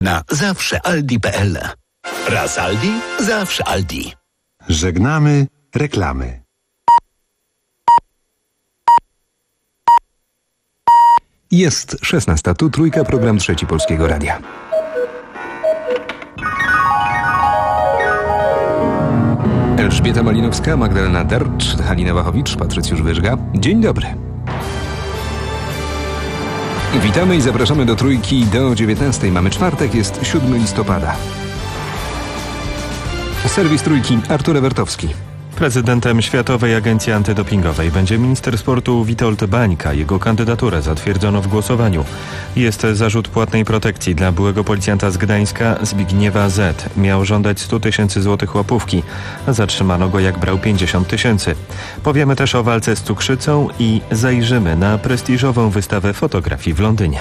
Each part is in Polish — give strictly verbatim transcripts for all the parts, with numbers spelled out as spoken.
Na zawsze aldi kropka p l. Raz Aldi, zawsze Aldi. Żegnamy reklamy. Jest szesnasta, tu Trójka, program Trzeci Polskiego Radia. Elżbieta Malinowska, Magdalena Dercz, Halina Wachowicz, Patrycjusz Wyżga. Dzień dobry. Witamy i zapraszamy do Trójki do dziewiętnastej. Mamy czwartek, jest siódmego listopada. Serwis Trójki, Artur Ewertowski. Prezydentem Światowej Agencji Antydopingowej będzie minister sportu Witold Bańka. Jego kandydaturę zatwierdzono w głosowaniu. Jest zarzut płatnej protekcji dla byłego policjanta z Gdańska Zbigniewa Z. Miał żądać sto tysięcy złotych łapówki. Zatrzymano go, jak brał pięćdziesiąt tysięcy. Powiemy też o walce z cukrzycą i zajrzymy na prestiżową wystawę fotografii w Londynie.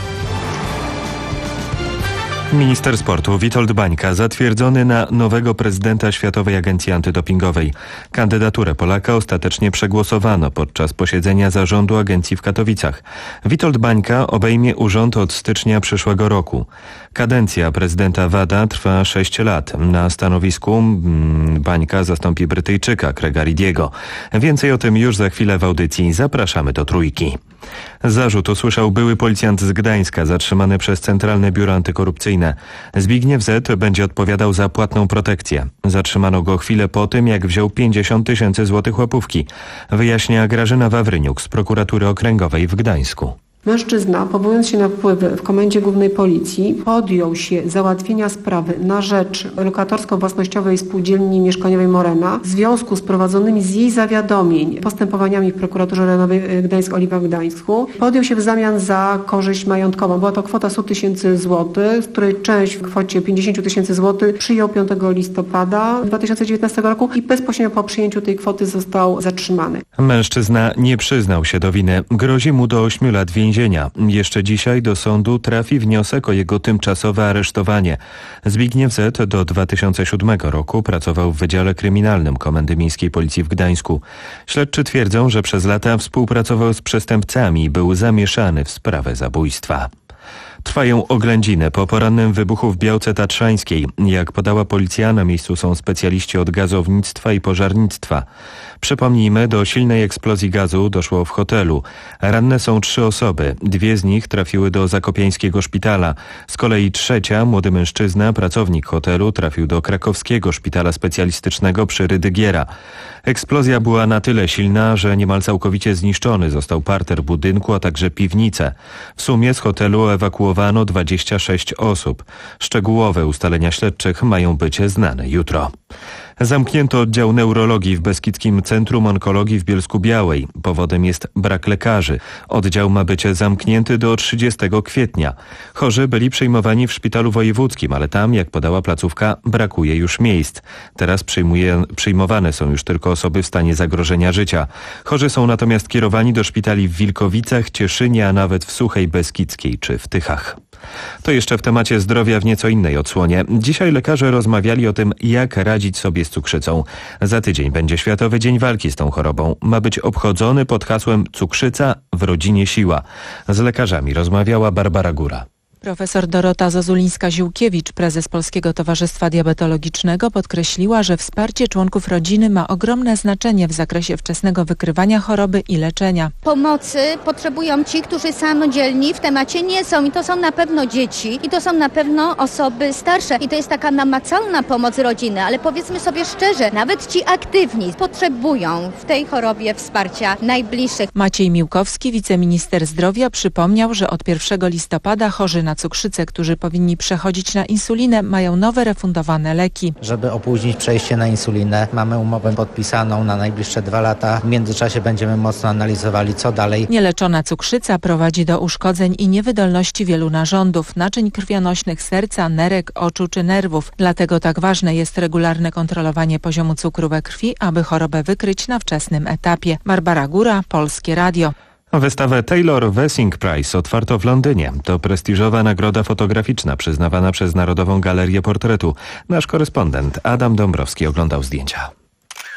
Minister sportu Witold Bańka zatwierdzony na nowego prezydenta Światowej Agencji Antydopingowej. Kandydaturę Polaka ostatecznie przegłosowano podczas posiedzenia zarządu agencji w Katowicach. Witold Bańka obejmie urząd od stycznia przyszłego roku. Kadencja prezydenta WADA trwa sześć lat. Na stanowisku Bańka zastąpi Brytyjczyka Craiga Reediego. Więcej o tym już za chwilę w audycji. Zapraszamy do Trójki. Zarzut usłyszał były policjant z Gdańska, zatrzymany przez Centralne Biuro Antykorupcyjne. Zbigniew Z. będzie odpowiadał za płatną protekcję. Zatrzymano go chwilę po tym, jak wziął pięćdziesiąt tysięcy złotych łapówki. Wyjaśnia Grażyna Wawryniuk z Prokuratury Okręgowej w Gdańsku. Mężczyzna, powołując się na wpływy w Komendzie Głównej Policji, podjął się załatwienia sprawy na rzecz lokatorsko-własnościowej spółdzielni mieszkaniowej Morena w związku z prowadzonymi z jej zawiadomień postępowaniami w Prokuraturze Rejonowej Gdańsk-Oliwa w Gdańsku. Podjął się w zamian za korzyść majątkową. Była to kwota sto tysięcy złotych, z której część w kwocie pięćdziesiąt tysięcy złotych przyjął piątego listopada dwa tysiące dziewiętnastego roku i bezpośrednio po przyjęciu tej kwoty został zatrzymany. Mężczyzna nie przyznał się do winy. Grozi mu do ośmiu lat więzienia. Jeszcze dzisiaj do sądu trafi wniosek o jego tymczasowe aresztowanie. Zbigniew Z. do dwa tysiące siódmego roku pracował w Wydziale Kryminalnym Komendy Miejskiej Policji w Gdańsku. Śledczy twierdzą, że przez lata współpracował z przestępcami i był zamieszany w sprawę zabójstwa. Trwają oględziny po porannym wybuchu w Białce Tatrzańskiej. Jak podała policja, na miejscu są specjaliści od gazownictwa i pożarnictwa. Przypomnijmy, do silnej eksplozji gazu doszło w hotelu. Ranne są trzy osoby. Dwie z nich trafiły do zakopiańskiego szpitala. Z kolei trzecia, młody mężczyzna, pracownik hotelu, trafił do krakowskiego szpitala specjalistycznego przy Rydygiera. Eksplozja była na tyle silna, że niemal całkowicie zniszczony został parter budynku, a także piwnice. W sumie z hotelu ewakuowano dwadzieścia sześć osób. Szczegółowe ustalenia śledczych mają być znane jutro. Zamknięto oddział neurologii w Beskidzkim Centrum Onkologii w Bielsku-Białej. Powodem jest brak lekarzy. Oddział ma być zamknięty do trzydziestego kwietnia. Chorzy byli przyjmowani w szpitalu wojewódzkim, ale tam, jak podała placówka, brakuje już miejsc. Teraz przyjmuje, przyjmowane są już tylko osoby w stanie zagrożenia życia. Chorzy są natomiast kierowani do szpitali w Wilkowicach, Cieszynie, a nawet w Suchej Beskidzkiej czy w Tychach. To jeszcze w temacie zdrowia w nieco innej odsłonie. Dzisiaj lekarze rozmawiali o tym, jak radzić sobie z cukrzycą. Za tydzień będzie Światowy Dzień Walki z tą chorobą. Ma być obchodzony pod hasłem Cukrzyca w rodzinie siła. Z lekarzami rozmawiała Barbara Góra. Profesor Dorota Zozulińska-Ziłkiewicz, prezes Polskiego Towarzystwa Diabetologicznego, podkreśliła, że wsparcie członków rodziny ma ogromne znaczenie w zakresie wczesnego wykrywania choroby i leczenia. Pomocy potrzebują ci, którzy samodzielni w temacie nie są i to są na pewno dzieci i to są na pewno osoby starsze i to jest taka namacalna pomoc rodziny, ale powiedzmy sobie szczerze, nawet ci aktywni potrzebują w tej chorobie wsparcia najbliższych. Maciej Miłkowski, wiceminister zdrowia, przypomniał, że od pierwszego listopada chorzy na cukrzycę, którzy powinni przechodzić na insulinę, mają nowe refundowane leki. Żeby opóźnić przejście na insulinę, mamy umowę podpisaną na najbliższe dwa lata. W międzyczasie będziemy mocno analizowali, co dalej. Nieleczona cukrzyca prowadzi do uszkodzeń i niewydolności wielu narządów, naczyń krwionośnych serca, nerek, oczu czy nerwów. Dlatego tak ważne jest regularne kontrolowanie poziomu cukru we krwi, aby chorobę wykryć na wczesnym etapie. Barbara Góra, Polskie Radio. Wystawę Taylor Wessing Prize otwarto w Londynie. To prestiżowa nagroda fotograficzna przyznawana przez Narodową Galerię Portretu. Nasz korespondent Adam Dąbrowski oglądał zdjęcia.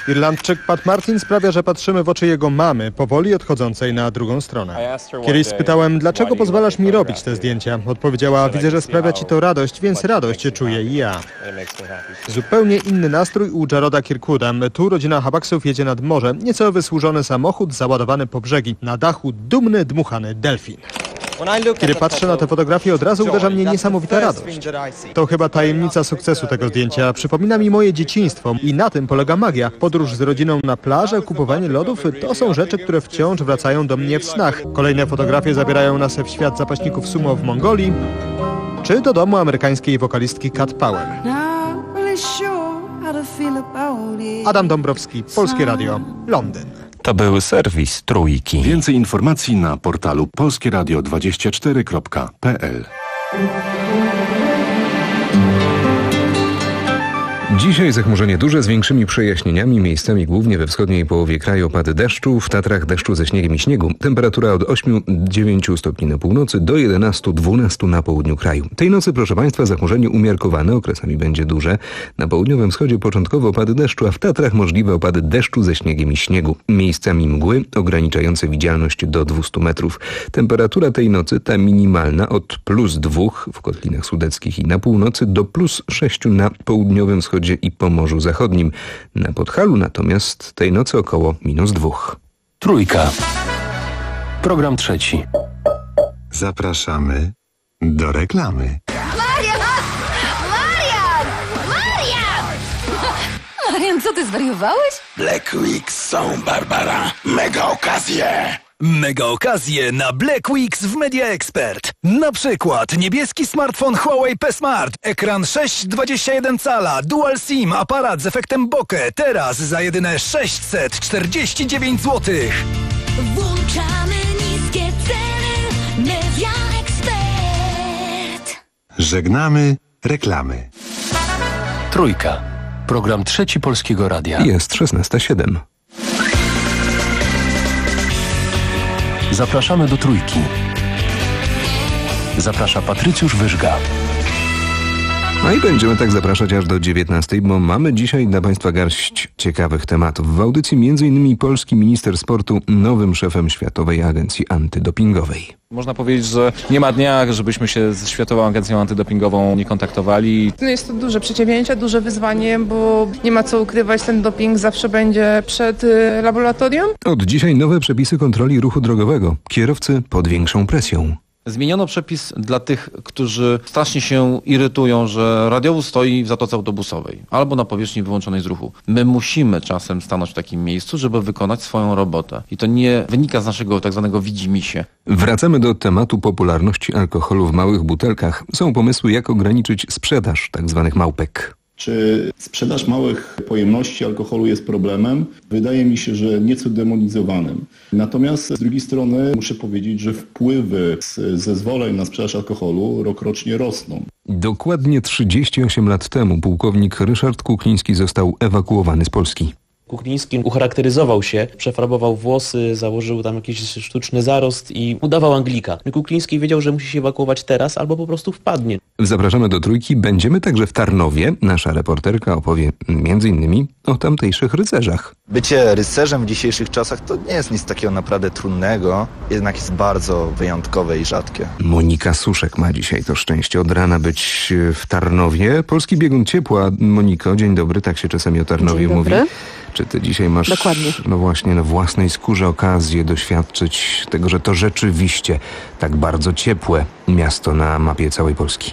Irlandczyk Pat Martin sprawia, że patrzymy w oczy jego mamy, powoli odchodzącej na drugą stronę. Kiedyś spytałem, dlaczego pozwalasz mi robić te zdjęcia? Odpowiedziała, widzę, że sprawia ci to radość, więc radość czuję i ja. Zupełnie inny nastrój u Jaroda Kirkwooda. Tu rodzina Habaksów jedzie nad morze. Nieco wysłużony samochód załadowany po brzegi. Na dachu dumny, dmuchany delfin. Kiedy patrzę na te fotografie, od razu uderza mnie niesamowita radość. To chyba tajemnica sukcesu tego zdjęcia. Przypomina mi moje dzieciństwo i na tym polega magia. Podróż z rodziną na plażę, kupowanie lodów, to są rzeczy, które wciąż wracają do mnie w snach. Kolejne fotografie zabierają nas w świat zapaśników sumo w Mongolii, czy do domu amerykańskiej wokalistki Cat Power. Adam Dąbrowski, Polskie Radio, Londyn. To był serwis Trójki. Więcej informacji na portalu polskie radio dwadzieścia cztery kropka p l. Dzisiaj zachmurzenie duże z większymi przejaśnieniami, miejscami głównie we wschodniej połowie kraju opady deszczu, w Tatrach deszczu ze śniegiem i śniegu. Temperatura od ośmiu do dziewięciu stopni na północy do jedenastu do dwunastu na południu kraju. Tej nocy, proszę Państwa, zachmurzenie umiarkowane, okresami będzie duże. Na południowym wschodzie początkowo opady deszczu, a w Tatrach możliwe opady deszczu ze śniegiem i śniegu. Miejscami mgły ograniczające widzialność do dwustu metrów. Temperatura tej nocy, ta minimalna, od plus dwóch w Kotlinach Sudeckich i na północy do plus sześciu na południowym wschodzie i Pomorzu Zachodnim. Na Podhalu natomiast tej nocy około minus dwóch. Trójka. Program trzeci. Zapraszamy do reklamy. Marian! Marian! Marian! Marian, co ty zwariowałeś? Black Weeks są, Barbara. Mega okazje. Mega okazje na Black Weeks w Media Expert. Na przykład niebieski smartfon Huawei P Smart, ekran sześć przecinek dwadzieścia jeden cala, dual SIM, aparat z efektem bokeh. Teraz za jedyne sześćset czterdzieści dziewięć złotych. Włączamy niskie ceny. Media Expert. Żegnamy reklamy. Trójka. Program trzeci Polskiego Radia. Jest szesnasta siedem. Zapraszamy do Trójki. Zaprasza Patrycjusz Wyżga. No i będziemy tak zapraszać aż do dziewiętnastej, bo mamy dzisiaj dla Państwa garść ciekawych tematów. W audycji między innymi polski minister sportu nowym szefem Światowej Agencji Antydopingowej. Można powiedzieć, że nie ma dnia, żebyśmy się z Światową Agencją Antydopingową nie kontaktowali. No jest to duże przedsięwzięcie, duże wyzwanie, bo nie ma co ukrywać, ten doping zawsze będzie przed y, laboratorium. Od dzisiaj nowe przepisy kontroli ruchu drogowego. Kierowcy pod większą presją. Zmieniono przepis dla tych, którzy strasznie się irytują, że radiowóz stoi w zatoce autobusowej albo na powierzchni wyłączonej z ruchu. My musimy czasem stanąć w takim miejscu, żeby wykonać swoją robotę. I to nie wynika z naszego tak zwanego widzimisię. Wracamy do tematu popularności alkoholu w małych butelkach. Są pomysły, jak ograniczyć sprzedaż tak zwanych małpek. Czy sprzedaż małych pojemności alkoholu jest problemem? Wydaje mi się, że nieco demonizowanym. Natomiast z drugiej strony muszę powiedzieć, że wpływy z zezwoleń na sprzedaż alkoholu rokrocznie rosną. Dokładnie trzydzieści osiem lat temu pułkownik Ryszard Kukliński został ewakuowany z Polski. Kukliński ucharakteryzował się, przefarbował włosy, założył tam jakiś sztuczny zarost i udawał Anglika. Kukliński wiedział, że musi się ewakuować teraz albo po prostu wpadnie. Zapraszamy do Trójki. Będziemy także w Tarnowie. Nasza reporterka opowie między innymi o tamtejszych rycerzach. Bycie rycerzem w dzisiejszych czasach to nie jest nic takiego naprawdę trudnego, jednak jest bardzo wyjątkowe i rzadkie. Monika Suszek ma dzisiaj to szczęście od rana być w Tarnowie. Polski biegun ciepła. Moniko, dzień dobry, tak się czasami o Tarnowie mówi. Czy ty dzisiaj masz, Dokładnie. no właśnie, na własnej skórze okazję doświadczyć tego, że to rzeczywiście tak bardzo ciepłe miasto na mapie całej Polski?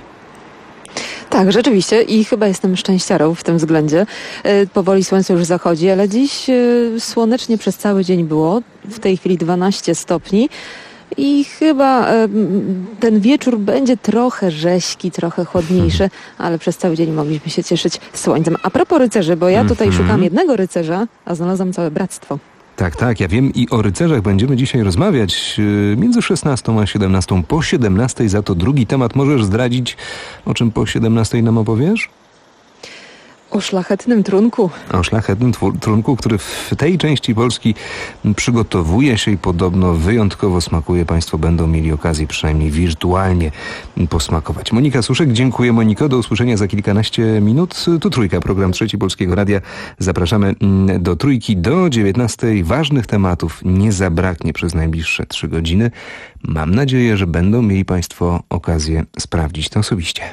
Tak, rzeczywiście i chyba jestem szczęściarą w tym względzie. E, powoli słońce już zachodzi, ale dziś e, słonecznie przez cały dzień było. W tej chwili dwanaście stopni. I chyba e, ten wieczór będzie trochę rześki, trochę chłodniejszy, ale przez cały dzień mogliśmy się cieszyć słońcem. A propos rycerzy, bo ja tutaj mm-hmm. szukam jednego rycerza, a znalazłam całe bractwo. Tak, tak, ja wiem i o rycerzach będziemy dzisiaj rozmawiać yy, między szesnastą a siedemnastą. Po siedemnastej za to drugi temat. Możesz zdradzić, o czym po siedemnastej nam opowiesz? O szlachetnym trunku. O szlachetnym twu- trunku, który w tej części Polski przygotowuje się i podobno wyjątkowo smakuje. Państwo będą mieli okazję przynajmniej wirtualnie posmakować. Monika Suszek, dziękuję Moniko. Do usłyszenia za kilkanaście minut. Tu Trójka, program Trzeci Polskiego Radia. Zapraszamy do Trójki do dziewiętnastej. Ważnych tematów nie zabraknie przez najbliższe trzy godziny. Mam nadzieję, że będą mieli Państwo okazję sprawdzić to osobiście.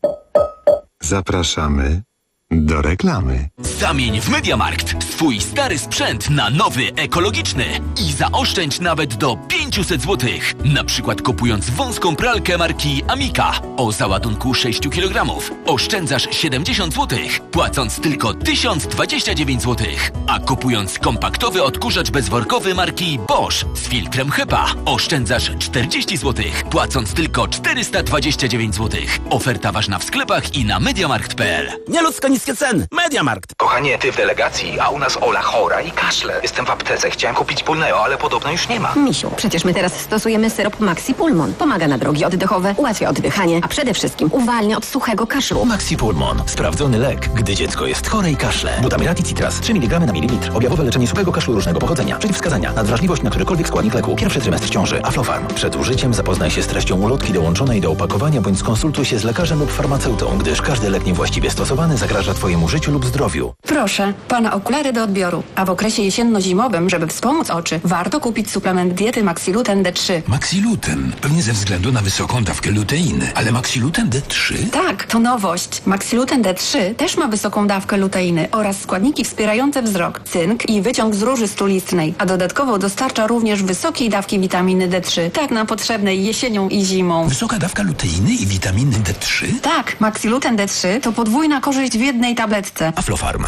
Zapraszamy do reklamy. Zamień w MediaMarkt swój stary sprzęt na nowy, ekologiczny i zaoszczędź nawet do pięćset złotych. Na przykład kupując wąską pralkę marki Amika o załadunku sześć kilogramów oszczędzasz siedemdziesiąt złotych, płacąc tylko tysiąc dwadzieścia dziewięć złotych. A kupując kompaktowy odkurzacz bezworkowy marki Bosch z filtrem HEPA oszczędzasz czterdzieści złotych, płacąc tylko czterysta dwadzieścia dziewięć złotych. Oferta ważna w sklepach i na mediamarkt kropka p l. Nieludzko niskie ceny. MediaMarkt. Kochanie, ty w delegacji, a u nas Ola chora i kaszle. Jestem w aptece, chciałem kupić Pulneo, ale podobno już nie ma. Misiu, przecież my teraz stosujemy syrop Maxi Pulmon. Pomaga na drogi oddechowe, ułatwia oddychanie, a przede wszystkim uwalnia od suchego kaszlu. Maxi Pulmon. Sprawdzony lek, gdy dziecko jest chore i kaszle. Butamirat i Citras. trzy miligramy na mililitr. Objawowe leczenie suchego kaszlu różnego pochodzenia. Przeciwwskazania. Nadwrażliwość na którykolwiek składnik leku. Pierwszy trymestr ciąży. Aflofarm. Przed użyciem zapoznaj się z treścią ulotki dołączonej do opakowania bądź skonsultuj się z lekarzem lub farmaceutą, gdyż każdy lek niewłaściwie stosowany zagraża Twojemu życiu lub zdrowiu. Proszę, pana okulary do odbioru. A w okresie jesienno-zimowym, żeby wspomóc oczy, warto kupić suplement diety Maxiluten D trzy. Maxiluten? Pewnie ze względu na wysoką dawkę luteiny. Ale Maxiluten D trzy? Tak, to nowość. Maxiluten D trzy też ma wysoką dawkę luteiny oraz składniki wspierające wzrok, cynk i wyciąg z róży strulistnej, a dodatkowo dostarcza również wysokiej dawki witaminy D trzy, tak nam potrzebnej jesienią i zimą. Wysoka dawka luteiny i witaminy D trzy? Tak, Maxiluten D trzy to podwójna korzyść w jednej tabletce. Aflofarm.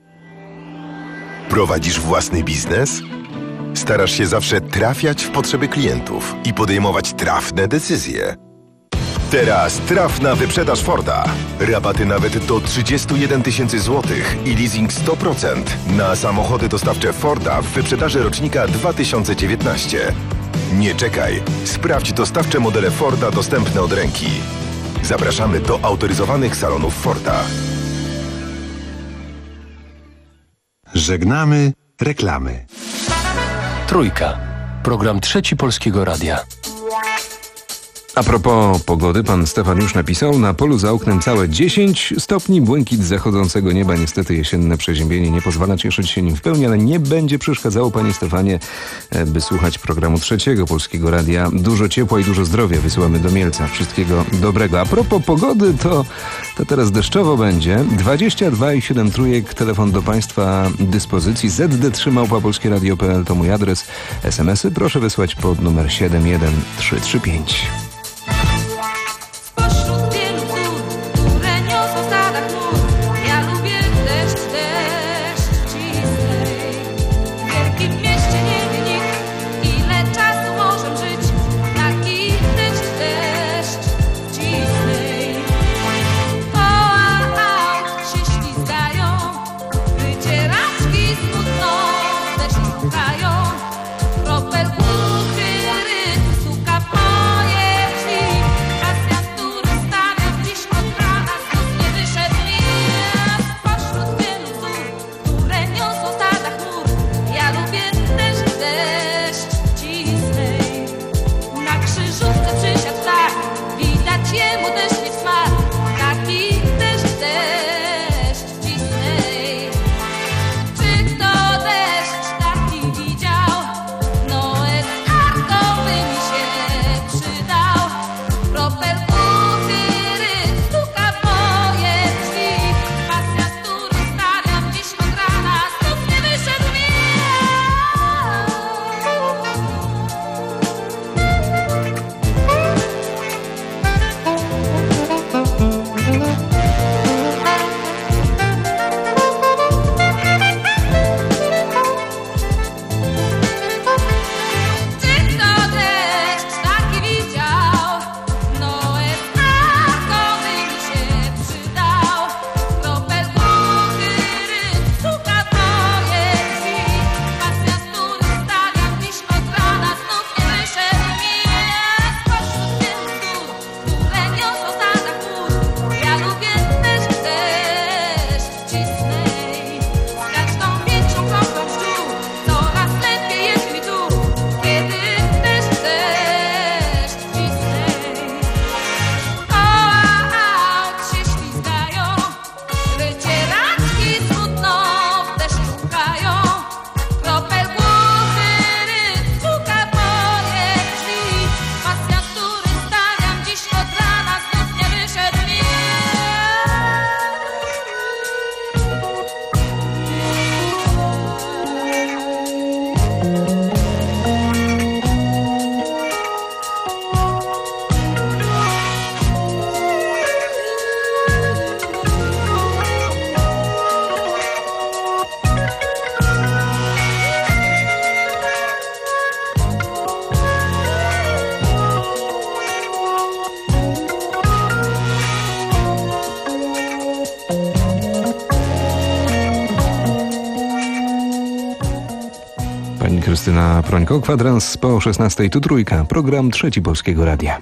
Prowadzisz własny biznes? Starasz się zawsze trafiać w potrzeby klientów i podejmować trafne decyzje. Teraz trafna wyprzedaż Forda. Rabaty nawet do trzydzieści jeden tysięcy złotych i leasing sto procent na samochody dostawcze Forda w wyprzedaży rocznika dwa tysiące dziewiętnaście. Nie czekaj. Sprawdź dostawcze modele Forda dostępne od ręki. Zapraszamy do autoryzowanych salonów Forda. Żegnamy reklamy. Trójka. Program Trzeci Polskiego Radia. A propos pogody, pan Stefan już napisał, na polu za oknem całe dziesięć stopni, błękit zachodzącego nieba, niestety jesienne przeziębienie nie pozwala cieszyć się nim w pełni, ale nie będzie przeszkadzało, panie Stefanie, by słuchać programu Trzeciego Polskiego Radia. Dużo ciepła i dużo zdrowia wysyłamy do Mielca. Wszystkiego dobrego. A propos pogody, to, to teraz deszczowo będzie. dwadzieścia dwa i siedem trójek, telefon do państwa dyspozycji. Z D trzy małpa polskie radio kropka p l to mój adres. es em esy proszę wysłać pod numer siedem jeden trzy trzy pięć. Kropel buchy, rytm suka moje. Krystyna Prońko. Kwadrans po szesnastej tu Trójka, program Trzeci Polskiego Radia.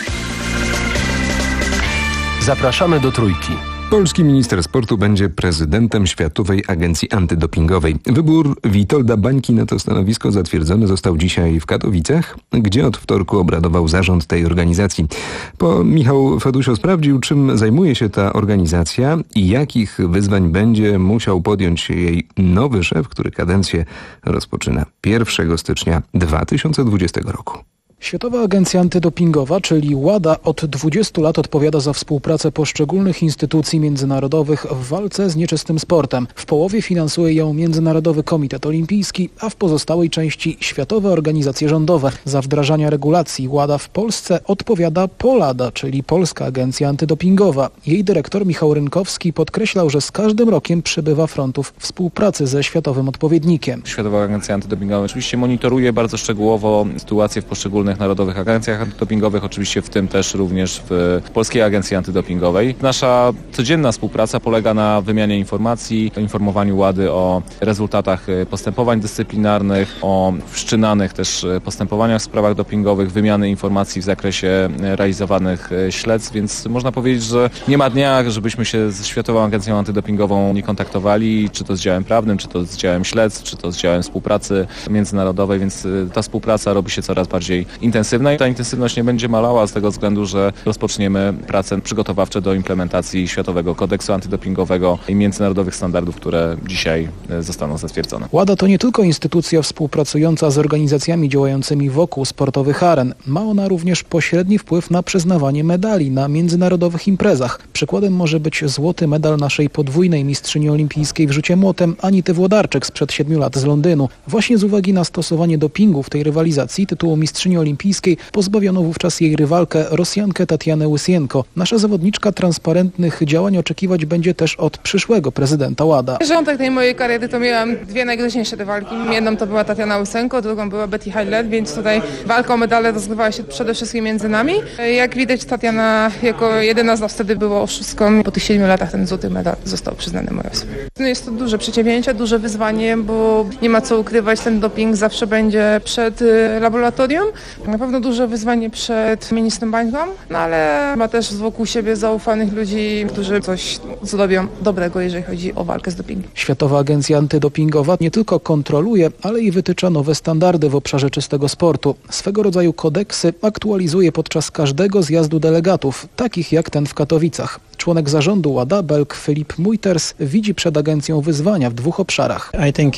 Zapraszamy do Trójki. Polski minister sportu będzie prezydentem Światowej Agencji Antydopingowej. Wybór Witolda Bańki na to stanowisko zatwierdzony został dzisiaj w Katowicach, gdzie od wtorku obradował zarząd tej organizacji. Po Michał Fedusio sprawdził, czym zajmuje się ta organizacja i jakich wyzwań będzie musiał podjąć jej nowy szef, który kadencję rozpoczyna pierwszego stycznia dwa tysiące dwudziestego roku. Światowa Agencja Antydopingowa, czyli WADA, od dwudziestu lat odpowiada za współpracę poszczególnych instytucji międzynarodowych w walce z nieczystym sportem. W połowie finansuje ją Międzynarodowy Komitet Olimpijski, a w pozostałej części światowe organizacje rządowe. Za wdrażanie regulacji WADA w Polsce odpowiada POLADA, czyli Polska Agencja Antydopingowa. Jej dyrektor Michał Rynkowski podkreślał, że z każdym rokiem przybywa frontów współpracy ze światowym odpowiednikiem. Światowa Agencja Antydopingowa oczywiście monitoruje bardzo szczegółowo sytuację w poszczególnych narodowych agencjach antydopingowych, oczywiście w tym też również w Polskiej Agencji Antydopingowej. Nasza codzienna współpraca polega na wymianie informacji, informowaniu WADY o rezultatach postępowań dyscyplinarnych, o wszczynanych też postępowaniach w sprawach dopingowych, wymiany informacji w zakresie realizowanych śledztw, więc można powiedzieć, że nie ma dnia, żebyśmy się z Światową Agencją Antydopingową nie kontaktowali, czy to z działem prawnym, czy to z działem śledztw, czy to z działem współpracy międzynarodowej, więc ta współpraca robi się coraz bardziej intensywna i ta intensywność nie będzie malała z tego względu, że rozpoczniemy prace przygotowawcze do implementacji Światowego Kodeksu Antydopingowego i międzynarodowych standardów, które dzisiaj zostaną zatwierdzone. WADA to nie tylko instytucja współpracująca z organizacjami działającymi wokół sportowych aren. Ma ona również pośredni wpływ na przyznawanie medali na międzynarodowych imprezach. Przykładem może być złoty medal naszej podwójnej mistrzyni olimpijskiej w rzucie młotem Anity Włodarczyk sprzed siedmiu lat z Londynu. Właśnie z uwagi na stosowanie dopingu w tej rywalizacji tytułu mistrzyni olimpijskiej pozbawiono wówczas jej rywalkę Rosjankę Tatianę Łysienko. Nasza zawodniczka transparentnych działań oczekiwać będzie też od przyszłego prezydenta WADA. Rządek tej mojej kariery to miałam dwie najgroźniejsze rywalki. Jedną to była Tatiana Łysenko, drugą była Betty Hailet, więc tutaj walka o medale rozgrywała się przede wszystkim między nami. Jak widać, Tatiana jako jedyna z nas wtedy była oszustką. Po tych siedmiu latach ten złoty medal został przyznany mojej osobie. No jest to duże przedsięwzięcie, duże wyzwanie, bo nie ma co ukrywać, ten doping zawsze będzie przed laboratorium. Na pewno duże wyzwanie przed ministrem Bańką, no ale ma też wokół siebie zaufanych ludzi, którzy coś zrobią dobrego, jeżeli chodzi o walkę z dopingiem. Światowa Agencja Antydopingowa nie tylko kontroluje, ale i wytycza nowe standardy w obszarze czystego sportu. Swego rodzaju kodeksy aktualizuje podczas każdego zjazdu delegatów, takich jak ten w Katowicach. Członek zarządu WADA, Belg Filip Muiters, widzi przed agencją wyzwania w dwóch obszarach.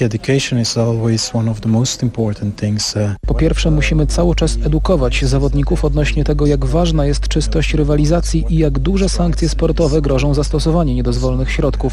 Po pierwsze, musimy cały czas edukować zawodników odnośnie tego, jak ważna jest czystość rywalizacji i jak duże sankcje sportowe grożą za stosowanie niedozwolonych środków.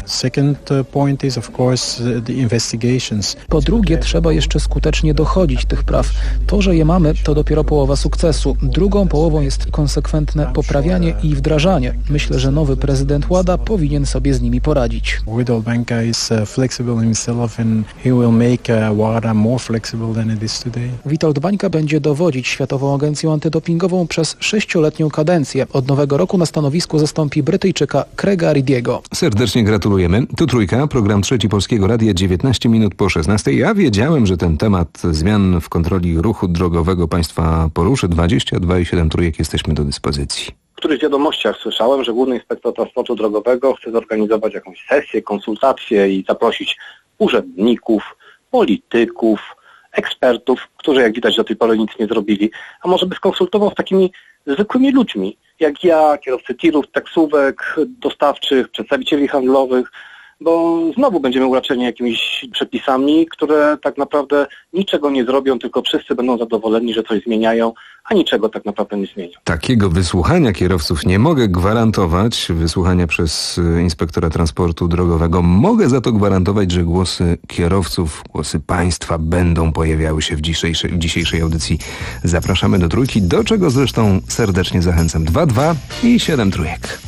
Po drugie, trzeba jeszcze skutecznie dochodzić tych praw. To, że je mamy, to dopiero połowa sukcesu. Drugą połową jest konsekwentne poprawianie i wdrażanie. Myślę, że nowy prezydent WADA powinien sobie z nimi poradzić. Witold Bańka is flexible himself and he will make WADA more flexible than it is today. Witold Bańka będzie dowodzić Światową Agencją Antydopingową przez sześcioletnią kadencję. Od nowego roku na stanowisku zastąpi Brytyjczyka Craiga Ridiego. Serdecznie gratulujemy. Tu Trójka, program Trzeci Polskiego Radia, dziewiętnaście minut po szesnastej. Ja wiedziałem, że ten temat zmian w kontroli ruchu drogowego państwa poruszy. dwadzieścia dwa i siedem Trójek jesteśmy do dyspozycji. W których wiadomościach słyszałem, że Główny Inspektor Transportu Drogowego chce zorganizować jakąś sesję, konsultację i zaprosić urzędników, polityków, ekspertów, którzy jak widać do tej pory nic nie zrobili, a może by skonsultował z takimi zwykłymi ludźmi, jak ja, kierowcy tirów, taksówek, dostawczych, przedstawicieli handlowych, bo znowu będziemy uraczeni jakimiś przepisami, które tak naprawdę niczego nie zrobią, tylko wszyscy będą zadowoleni, że coś zmieniają, a niczego tak naprawdę nie zmienią. Takiego wysłuchania kierowców nie mogę gwarantować, wysłuchania przez inspektora transportu drogowego. Mogę za to gwarantować, że głosy kierowców, głosy państwa będą pojawiały się w dzisiejszej, w dzisiejszej audycji. Zapraszamy do Trójki, do czego zresztą serdecznie zachęcam. dwa dwa i siedem Trójek.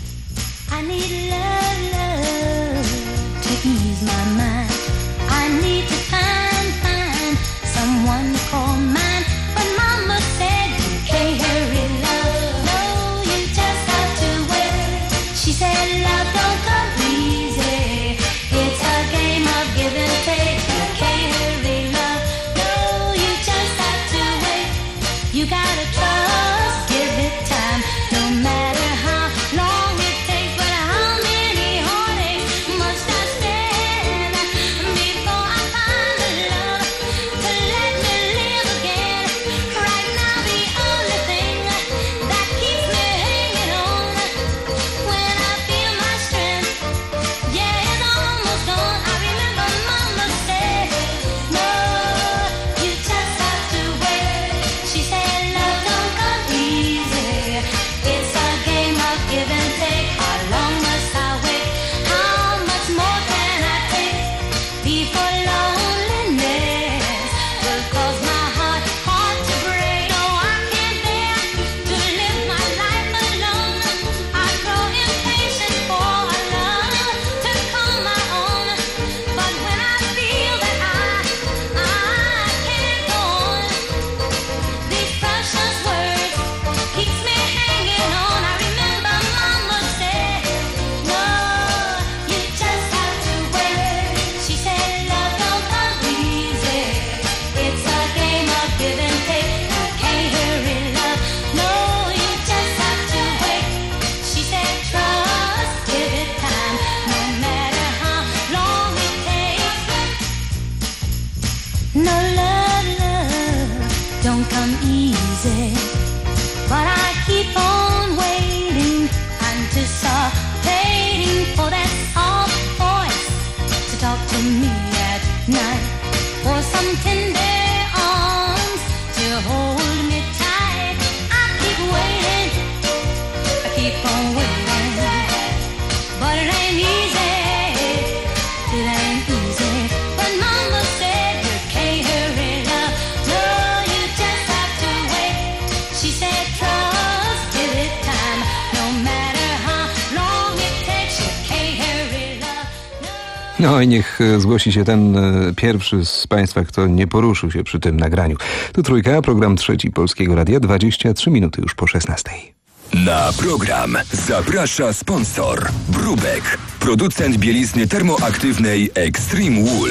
waiting for that soft voice to talk to me at night, for some tender arms to hold me tight. I keep waiting, I keep on waiting, but it ain't easy, it ain't easy. When mama said you can't hurry love, no, you just have to wait. She said trust, give it time, no matter how long it takes, you can't hurry love. No i niech e, zgłosi się ten e, pierwszy z Państwa, kto nie poruszył się przy tym nagraniu. Tu Trójka, program trzeci Polskiego Radia, dwadzieścia trzy minuty już po szesnastej. Na program zaprasza sponsor Brubek, producent bielizny termoaktywnej Extreme Wool.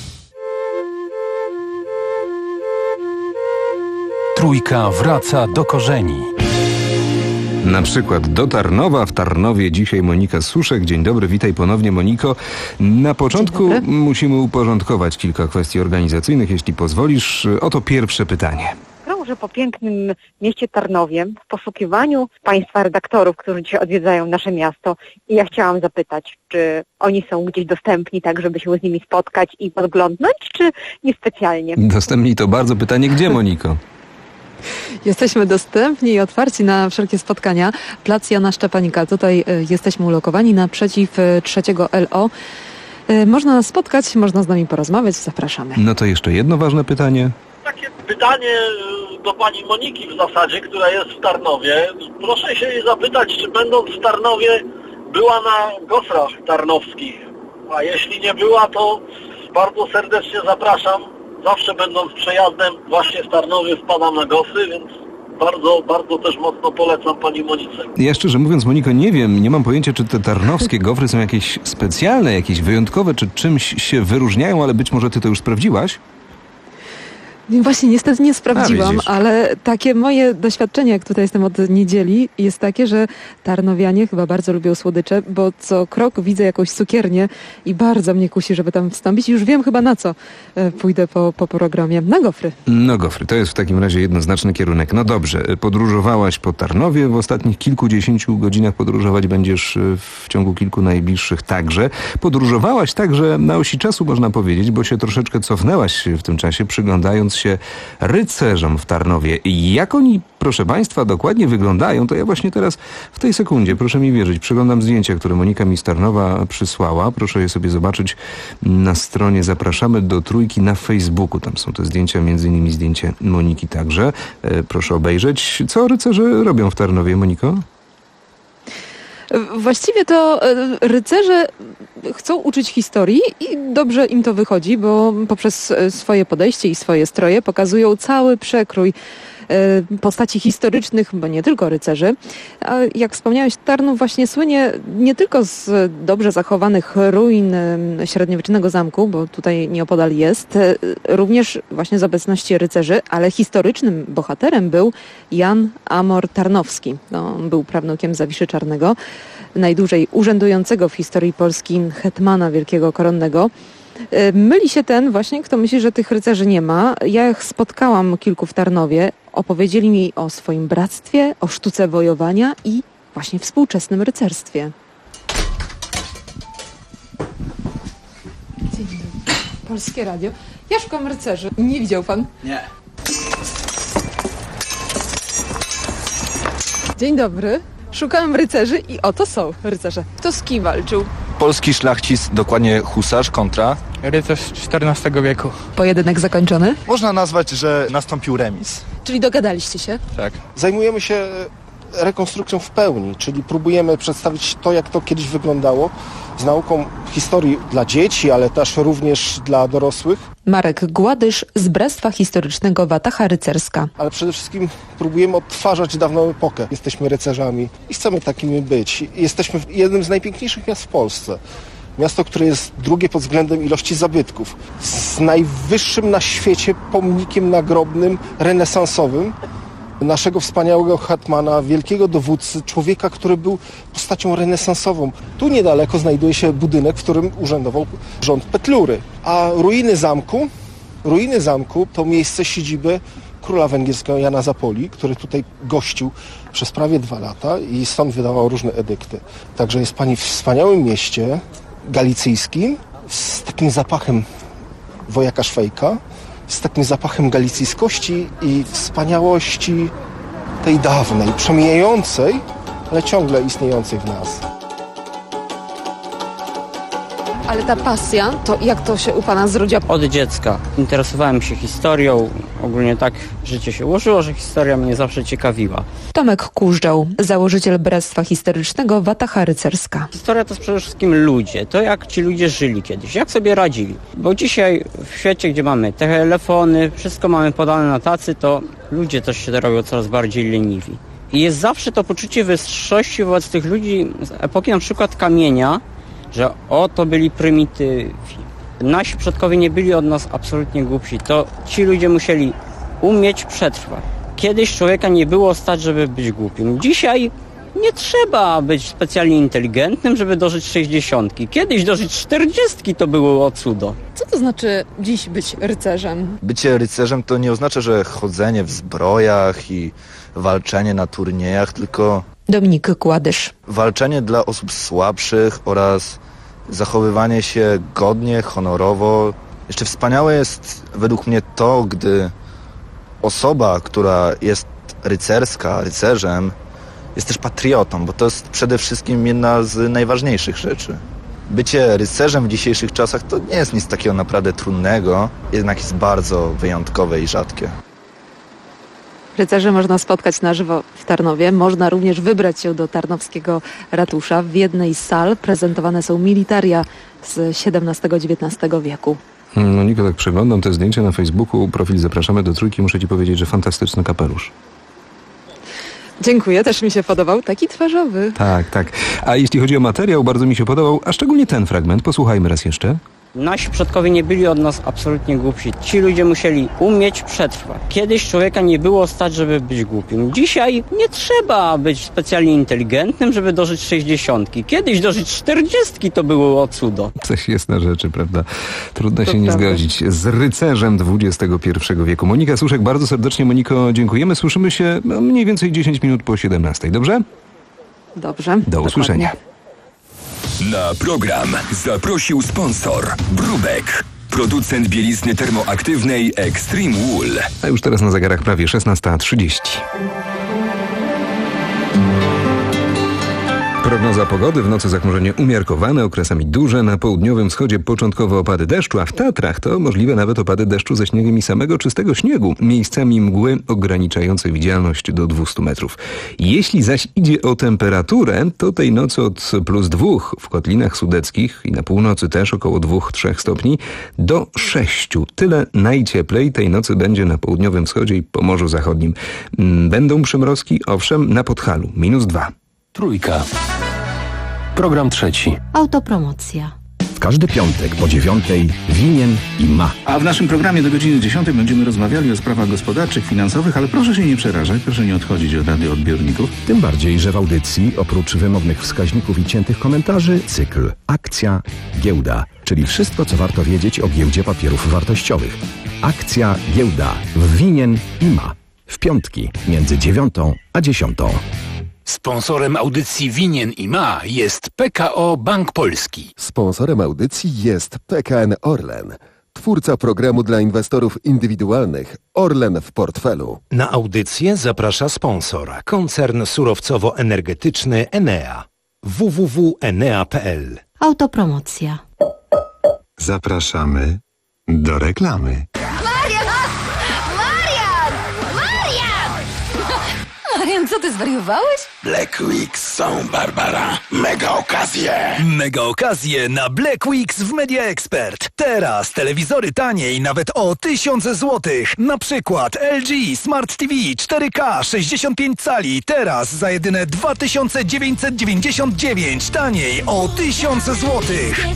Trójka wraca do korzeni. Na przykład do Tarnowa. W Tarnowie dzisiaj Monika Suszek. Dzień dobry, witaj ponownie, Moniko. Na początku musimy uporządkować kilka kwestii organizacyjnych, jeśli pozwolisz. Oto pierwsze pytanie. Krążę po pięknym mieście Tarnowie w poszukiwaniu Państwa redaktorów, którzy dzisiaj odwiedzają nasze miasto. I ja chciałam zapytać, czy oni są gdzieś dostępni, tak żeby się z nimi spotkać i podglądnąć, czy niespecjalnie? Dostępni to bardzo pytanie. Gdzie, Moniko? Jesteśmy dostępni i otwarci na wszelkie spotkania. Plac Jana Szczepanika. Tutaj y, jesteśmy ulokowani naprzeciw y, trzeciego L O. Y, można nas spotkać, można z nami porozmawiać. Zapraszamy. No to jeszcze jedno ważne pytanie. Takie pytanie do pani Moniki w zasadzie, która jest w Tarnowie. Proszę się jej zapytać, czy będąc w Tarnowie była na gofrach tarnowskich. A jeśli nie była, to bardzo serdecznie zapraszam. Zawsze będąc przejazdem właśnie w Tarnowie wpadam na gofry, więc bardzo, bardzo też mocno polecam pani Monice. Ja szczerze mówiąc, Moniko, nie wiem, nie mam pojęcia, czy te tarnowskie gofry są jakieś specjalne, jakieś wyjątkowe, czy czymś się wyróżniają, ale być może ty to już sprawdziłaś? Właśnie niestety nie sprawdziłam, A, ale takie moje doświadczenie, jak tutaj jestem od niedzieli, jest takie, że tarnowianie chyba bardzo lubią słodycze, bo co krok widzę jakąś cukiernię i bardzo mnie kusi, żeby tam wstąpić. Już wiem chyba na co pójdę po, po programie. Na gofry. No gofry, to jest w takim razie jednoznaczny kierunek. No dobrze, podróżowałaś po Tarnowie, w ostatnich kilkudziesięciu godzinach podróżować będziesz w ciągu kilku najbliższych także. Podróżowałaś także na osi czasu, można powiedzieć, bo się troszeczkę cofnęłaś w tym czasie, przyglądając się rycerzom w Tarnowie. I jak oni, proszę Państwa, dokładnie wyglądają, to ja właśnie teraz w tej sekundzie, proszę mi wierzyć, przeglądam zdjęcia, które Monika mi z Tarnowa przysłała. Proszę je sobie zobaczyć na stronie Zapraszamy do Trójki na Facebooku. Tam są te zdjęcia, między innymi zdjęcie Moniki także. E, proszę obejrzeć. Co rycerze robią w Tarnowie, Moniko? Właściwie to rycerze chcą uczyć historii i dobrze im to wychodzi, bo poprzez swoje podejście i swoje stroje pokazują cały przekrój postaci historycznych, bo nie tylko rycerzy. A jak wspomniałeś, Tarnów właśnie słynie nie tylko z dobrze zachowanych ruin średniowiecznego zamku, bo tutaj nieopodal jest, również właśnie z obecności rycerzy, ale historycznym bohaterem był Jan Amor Tarnowski. No, on był prawnukiem Zawiszy Czarnego, najdłużej urzędującego w historii Polski hetmana wielkiego koronnego. Myli się ten właśnie, kto myśli, że tych rycerzy nie ma. Ja ich spotkałam kilku w Tarnowie. Opowiedzieli mi o swoim bractwie, o sztuce wojowania i właśnie współczesnym rycerstwie. Dzień dobry. Polskie Radio. Ja szukam rycerzy. Nie widział pan? Nie. Dzień dobry. Szukałam rycerzy i oto są rycerze. Kto z kim walczył? Polski szlachcic, dokładnie husarz kontra rycerz czternastego wieku. Pojedynek zakończony? Można nazwać, że nastąpił remis. Czyli dogadaliście się? Tak. Zajmujemy się rekonstrukcją w pełni, czyli próbujemy przedstawić to, jak to kiedyś wyglądało, z nauką historii dla dzieci, ale też również dla dorosłych. Marek Gładysz z Bractwa Historycznego Watacha Rycerska. Ale przede wszystkim próbujemy odtwarzać dawną epokę. Jesteśmy rycerzami i chcemy takimi być. Jesteśmy jednym z najpiękniejszych miast w Polsce. Miasto, które jest drugie pod względem ilości zabytków. Z najwyższym na świecie pomnikiem nagrobnym renesansowym naszego wspaniałego hetmana, wielkiego dowódcy, człowieka, który był postacią renesansową. Tu niedaleko znajduje się budynek, w którym urzędował rząd Petlury. A ruiny zamku, ruiny zamku to miejsce siedziby króla węgierskiego Jana Zapoli, który tutaj gościł przez prawie dwa lata i stąd wydawał różne edykty. Także jest pani w wspaniałym mieście galicyjskim z takim zapachem wojaka Szwejka, z takim zapachem galicyjskości i wspaniałości tej dawnej, przemijającej, ale ciągle istniejącej w nas. Ale ta pasja, to jak to się u pana zrodziła? Od dziecka interesowałem się historią. Ogólnie tak życie się ułożyło, że historia mnie zawsze ciekawiła. Tomek Kużdżał, założyciel Bractwa Historycznego Watacha Rycerska. Historia to jest przede wszystkim ludzie. To jak ci ludzie żyli kiedyś, jak sobie radzili. Bo dzisiaj w świecie, gdzie mamy telefony, wszystko mamy podane na tacy, to ludzie też się robią coraz bardziej leniwi. I jest zawsze to poczucie wyższości wobec tych ludzi z epoki na przykład kamienia, że oto byli prymitywi. Nasi przodkowie nie byli od nas absolutnie głupsi. To ci ludzie musieli umieć przetrwać. Kiedyś człowieka nie było stać, żeby być głupim. Dzisiaj nie trzeba być specjalnie inteligentnym, żeby dożyć sześćdziesiątki. Kiedyś dożyć czterdziestki to było cudo. Co to znaczy dziś być rycerzem? Bycie rycerzem to nie oznacza, że chodzenie w zbrojach i walczenie na turniejach, tylko Dominik Kładysz. walczenie dla osób słabszych oraz zachowywanie się godnie, honorowo. Jeszcze wspaniałe jest według mnie to, gdy osoba, która jest rycerska, rycerzem, jest też patriotą, bo to jest przede wszystkim jedna z najważniejszych rzeczy. Bycie rycerzem w dzisiejszych czasach to nie jest nic takiego naprawdę trudnego, jednak jest bardzo wyjątkowe i rzadkie. Rycerzy można spotkać na żywo w Tarnowie. Można również wybrać się do tarnowskiego ratusza. W jednej z sal prezentowane są militaria z siedemnastego dziewiętnastego wieku. Moniko, tak przeglądam te zdjęcia na Facebooku, profil Zapraszamy do Trójki. Muszę ci powiedzieć, że fantastyczny kapelusz. Dziękuję, też mi się podobał. Taki twarzowy. Tak, tak. A jeśli chodzi o materiał, bardzo mi się podobał, a szczególnie ten fragment. Posłuchajmy raz jeszcze. Nasi przodkowie nie byli od nas absolutnie głupsi. Ci ludzie musieli umieć przetrwać. Kiedyś człowieka nie było stać, żeby być głupim. Dzisiaj nie trzeba być specjalnie inteligentnym, żeby dożyć sześćdziesiątki. Kiedyś dożyć czterdziestki to było cudo. Coś jest na rzeczy, prawda? Trudno To się nie prawda. zgodzić z rycerzem dwudziestego pierwszego wieku. Monika Suszek, bardzo serdecznie, Moniko, dziękujemy. Słyszymy się no, mniej więcej dziesięć minut po siedemnastej. Dobrze? Dobrze. Do usłyszenia. Na program zaprosił sponsor Brubek, producent bielizny termoaktywnej Extreme Wool. A już teraz na zegarach prawie szesnasta trzydzieści. Prognoza pogody: w nocy zachmurzenie umiarkowane, okresami duże, na południowym wschodzie początkowe opady deszczu, a w Tatrach to możliwe nawet opady deszczu ze śniegiem i samego czystego śniegu, miejscami mgły ograniczające widzialność do dwustu metrów. Jeśli zaś idzie o temperaturę, to tej nocy od plus dwóch w Kotlinach Sudeckich i na północy też około dwóch trzech stopni do sześciu. Tyle najcieplej tej nocy będzie na południowym wschodzie i Pomorzu Zachodnim. Będą przymrozki, owszem, na Podhalu minus dwa. Trójka. Program trzeci. Autopromocja. W każdy piątek po dziewiątej winien i ma. A w naszym programie do godziny dziesiątej będziemy rozmawiali o sprawach gospodarczych, finansowych, ale proszę się nie przerażać, proszę nie odchodzić od radioodbiorników. Tym bardziej, że w audycji oprócz wymownych wskaźników i ciętych komentarzy cykl Akcja Giełda, czyli wszystko, co warto wiedzieć o giełdzie papierów wartościowych. Akcja Giełda w winien i ma. W piątki między dziewiątą a dziesiątą. Sponsorem audycji Winien i Ma jest P K O Bank Polski. Sponsorem audycji jest P K N Orlen, twórca programu dla inwestorów indywidualnych Orlen w portfelu. Na audycję zaprasza sponsor, koncern surowcowo-energetyczny Enea. w w w kropka enea kropka p l. Autopromocja. Zapraszamy do reklamy. Marian! Marian! Marian! Marian, co ty zwariowałeś? Black Weeks są, Barbara. Mega okazje. Mega okazje na Black Weeks w Media Expert. Teraz telewizory taniej nawet o tysiąc złotych. Na przykład L G Smart T V cztery K sześćdziesiąt pięć cali. Teraz za jedyne dwa tysiące dziewięćset dziewięćdziesiąt dziewięć. Taniej o tysiąc złotych.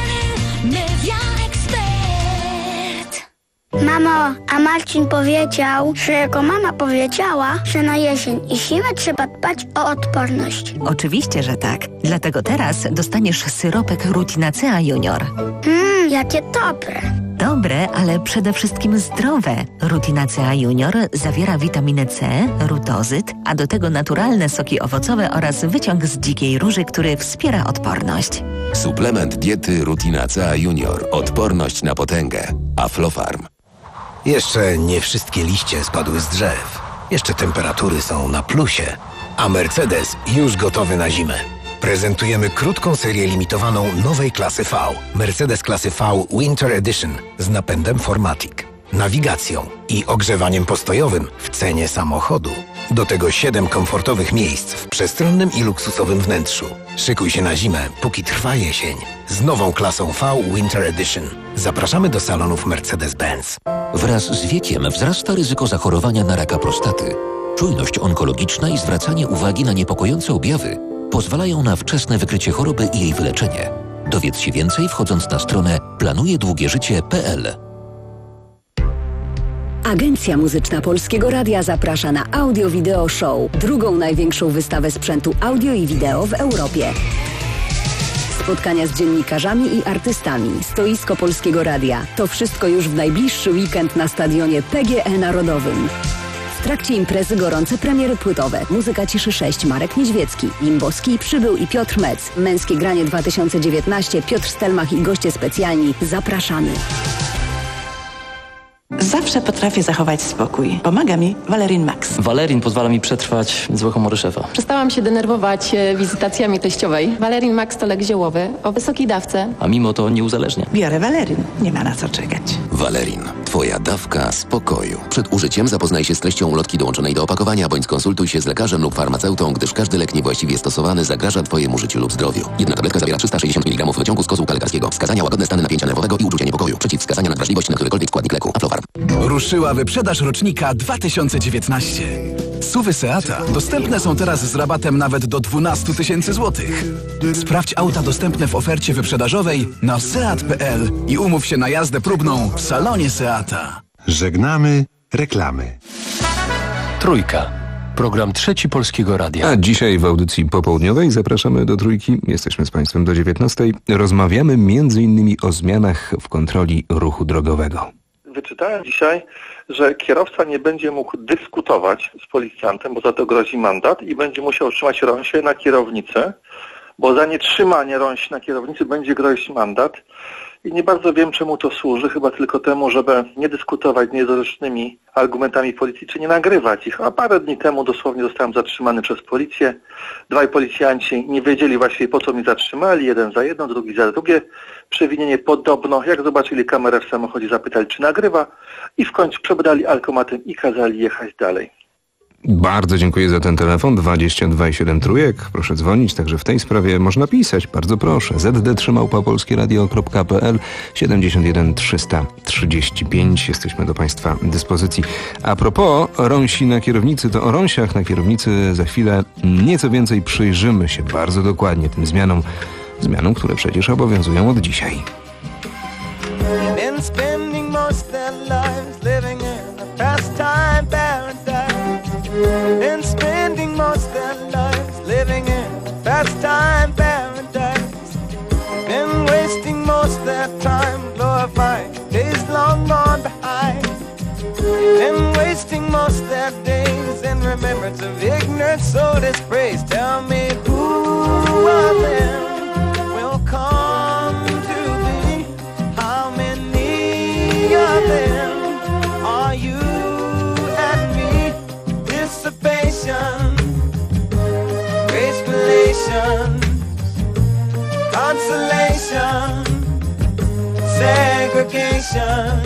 Mamo, a Marcin powiedział, że jego mama powiedziała, że na jesień i zimę trzeba dbać o odporność. Oczywiście, że tak. Dlatego teraz dostaniesz syropek Rutinacea Junior. Mmm, jakie dobre. Dobre, ale przede wszystkim zdrowe. Rutinacea Junior zawiera witaminę C, rutozyt, a do tego naturalne soki owocowe oraz wyciąg z dzikiej róży, który wspiera odporność. Suplement diety Rutinacea Junior. Odporność na potęgę. Aflofarm. Jeszcze nie wszystkie liście spadły z drzew. Jeszcze temperatury są na plusie. A Mercedes już gotowy na zimę. Prezentujemy krótką serię limitowaną nowej klasy V. Mercedes klasy V Winter Edition z napędem four matic, nawigacją i ogrzewaniem postojowym w cenie samochodu. Do tego siedem komfortowych miejsc w przestronnym i luksusowym wnętrzu. Szykuj się na zimę, póki trwa jesień. Z nową klasą V Winter Edition. Zapraszamy do salonów Mercedes-Benz. Wraz z wiekiem wzrasta ryzyko zachorowania na raka prostaty. Czujność onkologiczna i zwracanie uwagi na niepokojące objawy pozwalają na wczesne wykrycie choroby i jej wyleczenie. Dowiedz się więcej wchodząc na stronę planujedługieżycie kropka p l. Agencja Muzyczna Polskiego Radia zaprasza na Audio Video Show, drugą największą wystawę sprzętu audio i wideo w Europie. Spotkania z dziennikarzami i artystami, stoisko Polskiego Radia. To wszystko już w najbliższy weekend na stadionie P G E Narodowym. W trakcie imprezy gorące premiery płytowe. Muzyka Ciszy sześć, Marek Niedźwiecki, Limbowski, Przybył i Piotr Mec. Męskie granie dwa tysiące dziewiętnaście, Piotr Stelmach i goście specjalni. Zapraszamy. Zawsze potrafię zachować spokój. Pomaga mi Valerin Max. Valerin pozwala mi przetrwać złe humory szefa. Przestałam się denerwować wizytacjami teściowej. Valerin Max to lek ziołowy o wysokiej dawce. A mimo to nie uzależnia. Biorę Valerin. Nie ma na co czekać. Valerin. Twoja dawka spokoju. Przed użyciem zapoznaj się z treścią ulotki dołączonej do opakowania, bądź skonsultuj się z lekarzem lub farmaceutą, gdyż każdy lek niewłaściwie stosowany zagraża Twojemu życiu lub zdrowiu. Jedna tabletka zawiera trzysta sześćdziesiąt miligramów wyciągu z kozłka lekarskiego. Wskazania: łagodne stany napięcia nerwowego i uczucia niepokoju. Przeciwwskazania: nadwrażliwość na którykolwiek składnik leku. Aflofarm. Ruszyła wyprzedaż rocznika dwa tysiące dziewiętnaście. S U V-y Seata dostępne są teraz z rabatem nawet do dwanaście tysięcy złotych. Sprawdź auta dostępne w ofercie wyprzedażowej na seat kropka p l i umów się na jazdę próbną w salonie Seata. Żegnamy reklamy. Trójka. Program Trzeci Polskiego Radia. A dzisiaj w audycji popołudniowej zapraszamy do Trójki. Jesteśmy z Państwem do dziewiętnastej. Rozmawiamy między innymi o zmianach w kontroli ruchu drogowego. Wyczytałem dzisiaj, że kierowca nie będzie mógł dyskutować z policjantem, bo za to grozi mandat i będzie musiał trzymać rąsię na kierownicy, bo za nietrzymanie rąsi na kierownicy będzie grozić mandat. I nie bardzo wiem, czemu to służy, chyba tylko temu, żeby nie dyskutować niedorzecznymi argumentami policji, czy nie nagrywać ich. A parę dni temu dosłownie zostałem zatrzymany przez policję. Dwaj policjanci nie wiedzieli właściwie, po co mnie zatrzymali, jeden za jedno, drugi za drugie. Przewinienie podobno, jak zobaczyli kamerę w samochodzie, zapytali, czy nagrywa i w końcu przebrali alkomatem i kazali jechać dalej. Bardzo dziękuję za ten telefon. dwadzieścia dwa i siedem trójek. Proszę dzwonić, także w tej sprawie można pisać. Bardzo proszę. z d trzy małpa polskie radio kropka p l siedemdziesiąt jeden trzysta trzydzieści pięć. Jesteśmy do Państwa dyspozycji. A propos rąsi na kierownicy, to o rąsiach na kierownicy za chwilę nieco więcej przyjrzymy się bardzo dokładnie tym zmianom, zmianom, które przecież obowiązują od dzisiaj. Been spending most their lives living in a pastime paradise. Been wasting most their time glorifying days long gone behind. Been wasting most their days in remembrance of ignorance, so dispraise. Tell me who of them will come to be? How many of them are you? Dissipation, grace, relation, consolation, segregation,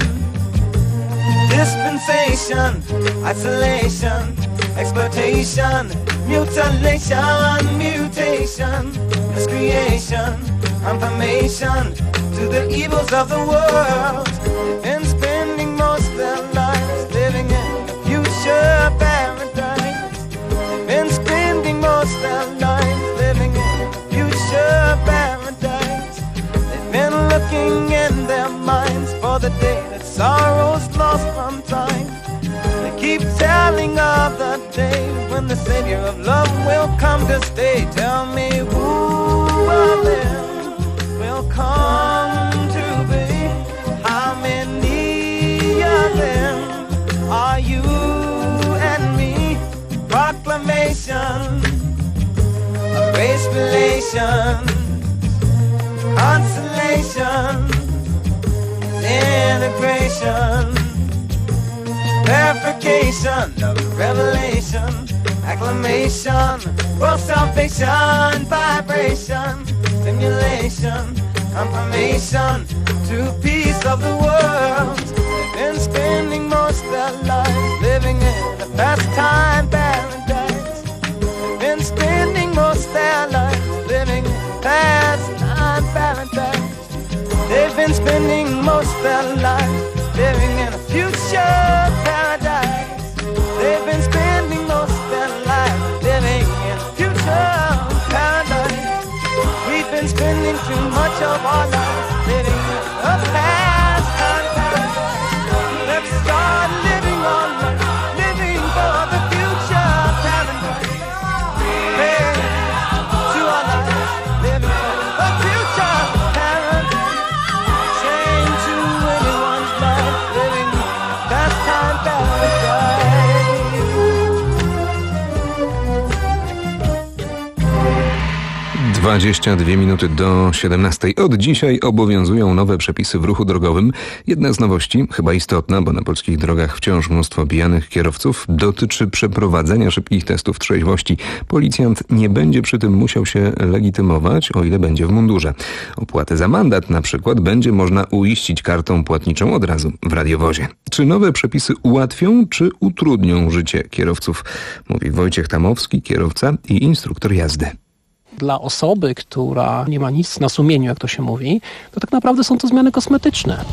dispensation, isolation, exploitation, mutilation, mutation, miscreation, confirmation to the evils of the world. And spending most of their lives living in the future paradise. Been spending most of their lives living in a future paradise. They've been looking in their minds for the day that sorrow's lost from time. They keep telling of the day when the Savior of love will come to stay. Tell me who of them will come to be? How many inspiration, consolation, integration, verification of revelation, acclamation, world salvation, vibration, stimulation, confirmation to peace of the world. They've been spending most of their lives living in a pastime paradise. They've been spending most of their lives living in pastime paradise. They've been spending most of their lives living in a future paradise. They've been spending most of their lives living in a future paradise. We've been spending too much of our lives living in a past paradise. Let's start living on life, living for the future paradise. Hey, to our lives, living for the future paradise. Change to anyone's life, living in a pastime paradise. dwadzieścia dwie minuty do siedemnastej. Od dzisiaj obowiązują nowe przepisy w ruchu drogowym. Jedna z nowości, chyba istotna, bo na polskich drogach wciąż mnóstwo pijanych kierowców, dotyczy przeprowadzenia szybkich testów trzeźwości. Policjant nie będzie przy tym musiał się legitymować, o ile będzie w mundurze. Opłatę za mandat na przykład będzie można uiścić kartą płatniczą od razu w radiowozie. Czy nowe przepisy ułatwią, czy utrudnią życie kierowców? Mówi Wojciech Tamowski, kierowca i instruktor jazdy. Dla osoby, która nie ma nic na sumieniu, jak to się mówi, to tak naprawdę są to zmiany kosmetyczne.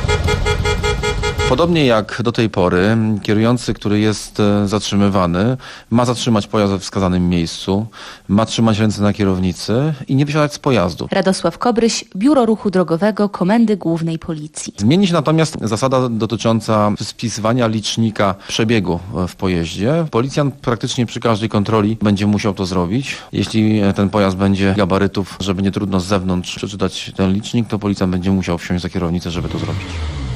Podobnie jak do tej pory, kierujący, który jest zatrzymywany, ma zatrzymać pojazd we wskazanym miejscu, ma trzymać ręce na kierownicy i nie wysiadać z pojazdu. Radosław Kobryś, Biuro Ruchu Drogowego Komendy Głównej Policji. Zmieni się natomiast zasada dotycząca spisywania licznika przebiegu w pojeździe. Policjant praktycznie przy każdej kontroli będzie musiał to zrobić. Jeśli ten pojazd będzie gabarytów, żeby nie trudno z zewnątrz przeczytać ten licznik, to policjant będzie musiał wsiąść za kierownicę, żeby to zrobić.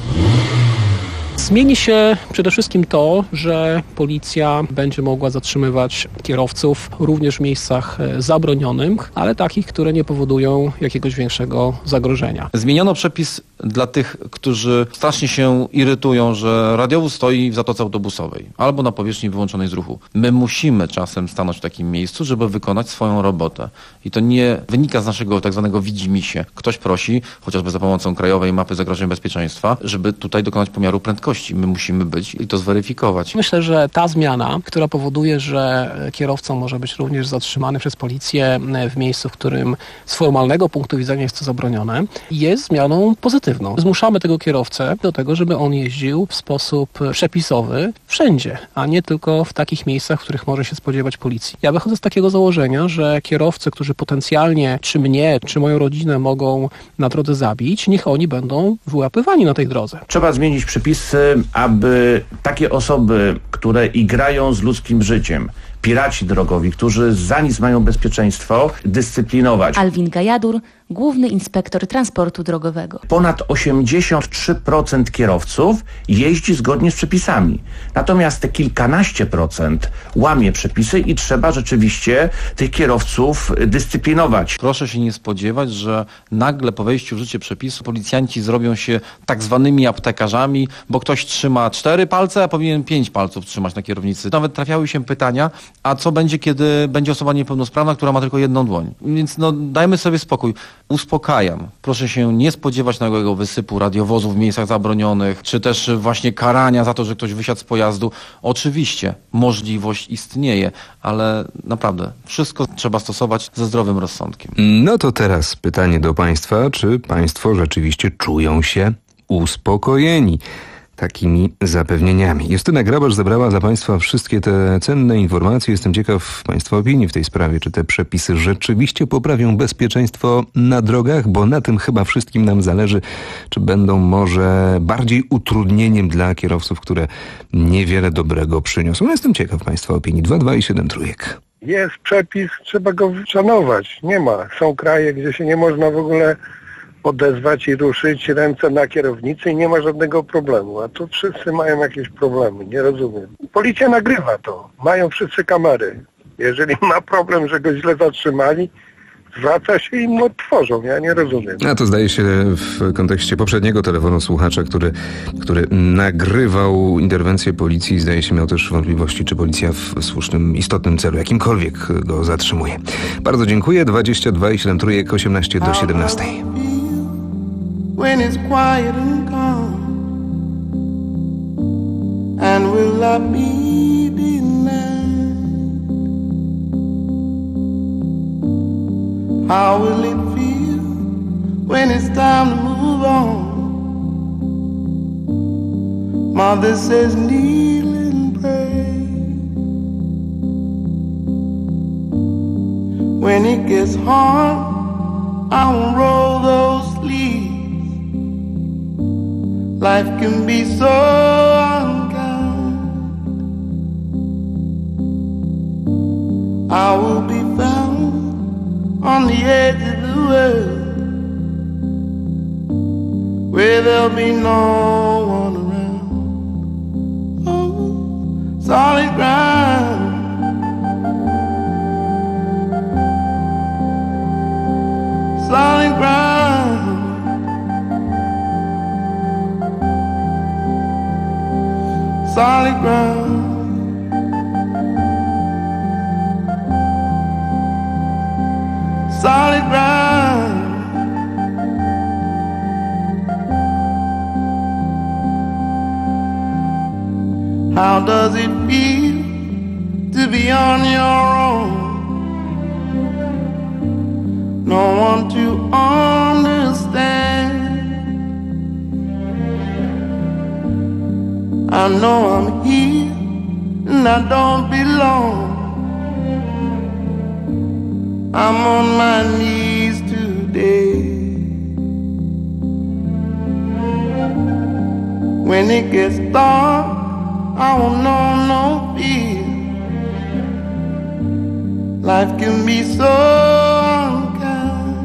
Zmieni się przede wszystkim to, że policja będzie mogła zatrzymywać kierowców również w miejscach zabronionych, ale takich, które nie powodują jakiegoś większego zagrożenia. Zmieniono przepis dla tych, którzy strasznie się irytują, że radiowóz stoi w zatoce autobusowej albo na powierzchni wyłączonej z ruchu. My musimy czasem stanąć w takim miejscu, żeby wykonać swoją robotę. I to nie wynika z naszego tak zwanego widzimisię. Ktoś prosi, chociażby za pomocą krajowej mapy zagrożeń bezpieczeństwa, żeby tutaj dokonać pomiaru prędkości. My musimy być i to zweryfikować. Myślę, że ta zmiana, która powoduje, że kierowca może być również zatrzymany przez policję w miejscu, w którym z formalnego punktu widzenia jest to zabronione, jest zmianą pozytywną. Zmuszamy tego kierowcę do tego, żeby on jeździł w sposób przepisowy wszędzie, a nie tylko w takich miejscach, w których może się spodziewać policji. Ja wychodzę z takiego założenia, że kierowcy, którzy potencjalnie czy mnie, czy moją rodzinę mogą na drodze zabić, niech oni będą wyłapywani na tej drodze. Trzeba zmienić przepisy, aby takie osoby, które igrają z ludzkim życiem, piraci drogowi, którzy za nic mają bezpieczeństwo, dyscyplinować. Alwin Gajadur, Główny Inspektor Transportu Drogowego. Ponad osiemdziesiąt trzy procent kierowców jeździ zgodnie z przepisami. Natomiast te kilkanaście procent łamie przepisy i trzeba rzeczywiście tych kierowców dyscyplinować. Proszę się nie spodziewać, że nagle po wejściu w życie przepisu policjanci zrobią się tak zwanymi aptekarzami, bo ktoś trzyma cztery palce, a powinien pięć palców trzymać na kierownicy. Nawet trafiały się pytania, a co będzie, kiedy będzie osoba niepełnosprawna, która ma tylko jedną dłoń. Więc no dajmy sobie spokój. Uspokajam. Proszę się nie spodziewać nagłego wysypu radiowozów w miejscach zabronionych, czy też właśnie karania za to, że ktoś wysiadł z pojazdu. Oczywiście możliwość istnieje, ale naprawdę wszystko trzeba stosować ze zdrowym rozsądkiem. No to teraz pytanie do Państwa, czy Państwo rzeczywiście czują się uspokojeni takimi zapewnieniami? Justyna Grabarz zebrała dla Państwa wszystkie te cenne informacje. Jestem ciekaw Państwa opinii w tej sprawie. Czy te przepisy rzeczywiście poprawią bezpieczeństwo na drogach? Bo na tym chyba wszystkim nam zależy. Czy będą może bardziej utrudnieniem dla kierowców, które niewiele dobrego przyniosą? No jestem ciekaw Państwa opinii. dwa dwa i siedem trójek. Jest przepis, trzeba go szanować. Nie ma. Są kraje, gdzie się nie można w ogóle odezwać i ruszyć ręce na kierownicy i nie ma żadnego problemu, a tu wszyscy mają jakieś problemy, nie rozumiem. Policja nagrywa to, mają wszyscy kamery. Jeżeli ma problem, że go źle zatrzymali, zwraca się i mu odtworzą. Ja nie rozumiem. A to zdaje się w kontekście poprzedniego telefonu słuchacza, który, który nagrywał interwencję policji, zdaje się miał też wątpliwości, czy policja w słusznym, istotnym celu, jakimkolwiek go zatrzymuje. Bardzo dziękuję. dwadzieścia dwa i siedem trójek, osiemnaście do siedemnastej. When it's quiet and calm, and will I be denied? How will it feel when it's time to move on? Mother says kneel and pray. When it gets hard, I won't roll those sleeves. Life can be so unkind. I will be found on the edge of the world, where there'll be no one around. Oh, solid ground. Solid ground. Solid ground. Solid ground. How does it feel to be on your own? No one to understand. I know I'm here and I don't belong. I'm on my knees today. When it gets dark, I won't know no fear. Life can be so unkind.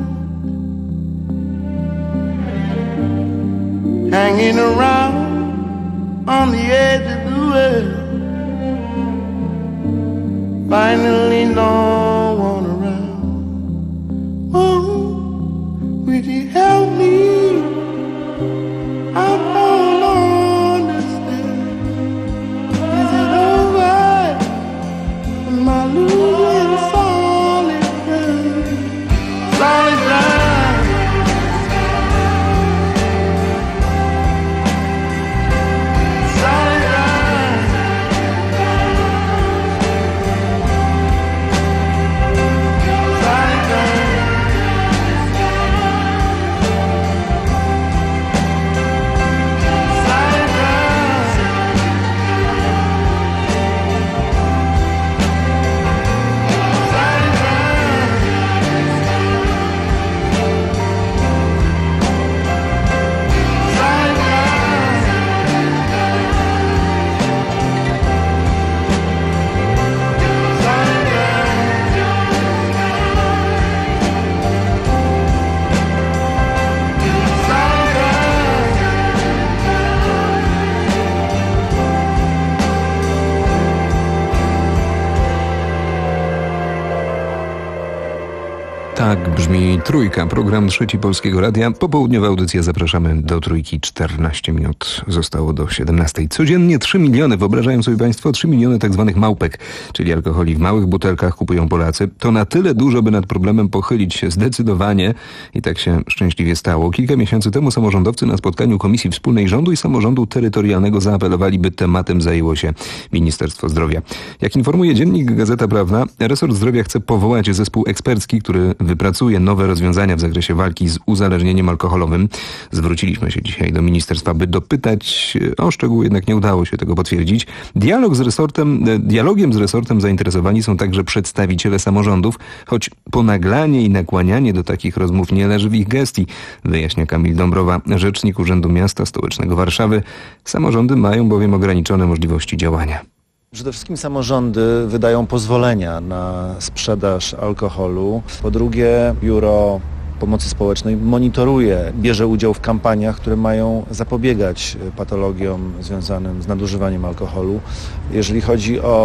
Hanging around on the edge of the world, finally no one around. Oh, would you help me? I don't understand. Is it over? Am I losing solid ground? Solid ground. Solid ground. Solid ground. Tak brzmi Trójka, program Trzeci Polskiego Radia. Popołudniowa audycja, zapraszamy do Trójki. czternaście minut zostało do siedemnastej. Codziennie trzy miliony, wyobrażają sobie Państwo, trzy miliony tak zwanych małpek, czyli alkoholi w małych butelkach kupują Polacy. To na tyle dużo, by nad problemem pochylić się zdecydowanie i tak się szczęśliwie stało. Kilka miesięcy temu samorządowcy na spotkaniu Komisji Wspólnej Rządu i Samorządu Terytorialnego zaapelowali, by tematem zajęło się Ministerstwo Zdrowia. Jak informuje dziennik Gazeta Prawna, resort zdrowia chce powołać zespół ekspercki, który wypracuje nowe rozwiązania w zakresie walki z uzależnieniem alkoholowym. Zwróciliśmy się dzisiaj do ministerstwa, by dopytać o szczegóły, jednak nie udało się tego potwierdzić. Dialog z resortem, dialogiem z resortem zainteresowani są także przedstawiciele samorządów, choć ponaglanie i nakłanianie do takich rozmów nie leży w ich gestii, wyjaśnia Kamil Dąbrowa, rzecznik Urzędu Miasta Stołecznego Warszawy. Samorządy mają bowiem ograniczone możliwości działania. Przede wszystkim samorządy wydają pozwolenia na sprzedaż alkoholu. Po drugie, Biuro Pomocy Społecznej monitoruje, bierze udział w kampaniach, które mają zapobiegać patologiom związanym z nadużywaniem alkoholu. Jeżeli chodzi o wpis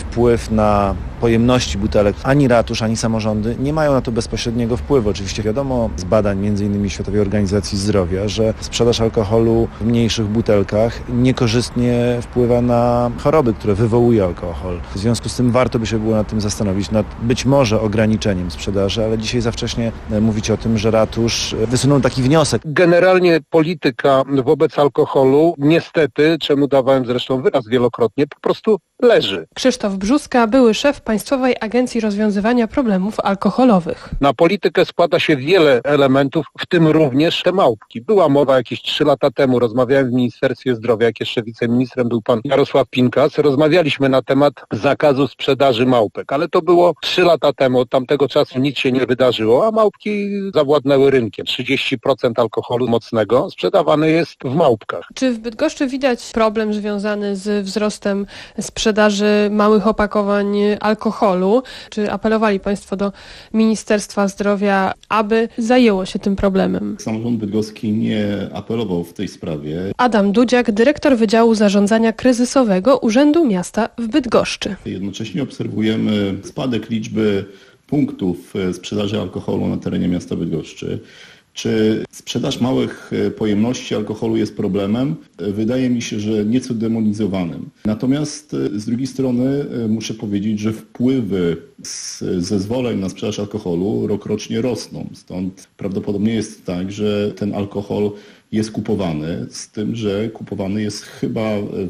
wpływ na pojemności butelek. Ani ratusz, ani samorządy nie mają na to bezpośredniego wpływu. Oczywiście wiadomo z badań między innymi Światowej Organizacji Zdrowia, że sprzedaż alkoholu w mniejszych butelkach niekorzystnie wpływa na choroby, które wywołuje alkohol. W związku z tym warto by się było nad tym zastanowić, nad być może ograniczeniem sprzedaży, ale dzisiaj za wcześnie mówić o tym, że ratusz wysunął taki wniosek. Generalnie polityka wobec alkoholu, niestety, czemu dawałem zresztą wyraz wielokrotnie, po prostu leży. Krzysztof Brzóska, były szef Państwowej Agencji Rozwiązywania Problemów Alkoholowych. Na politykę składa się wiele elementów, w tym również te małpki. Była mowa jakieś trzy lata temu, rozmawiałem w Ministerstwie Zdrowia, jak jeszcze wiceministrem był pan Jarosław Pinkas, rozmawialiśmy na temat zakazu sprzedaży małpek, ale to było trzy lata temu, od tamtego czasu nic się nie wydarzyło, a małpki zawładnęły rynkiem. trzydzieści procent alkoholu mocnego sprzedawane jest w małpkach. Czy w Bydgoszczy widać problem związany z wzrostem sprzedaży małych opakowań alkoholu? Czy apelowali Państwo do Ministerstwa Zdrowia, aby zajęło się tym problemem? Samorząd bydgoski nie apelował w tej sprawie. Adam Dudziak, dyrektor Wydziału Zarządzania Kryzysowego Urzędu Miasta w Bydgoszczy. Jednocześnie obserwujemy spadek liczby punktów sprzedaży alkoholu na terenie miasta Bydgoszczy. Czy sprzedaż małych pojemności alkoholu jest problemem? Wydaje mi się, że nieco demonizowanym. Natomiast z drugiej strony muszę powiedzieć, że wpływy z zezwoleń na sprzedaż alkoholu rokrocznie rosną. Stąd prawdopodobnie jest tak, że ten alkohol jest kupowany, z tym, że kupowany jest chyba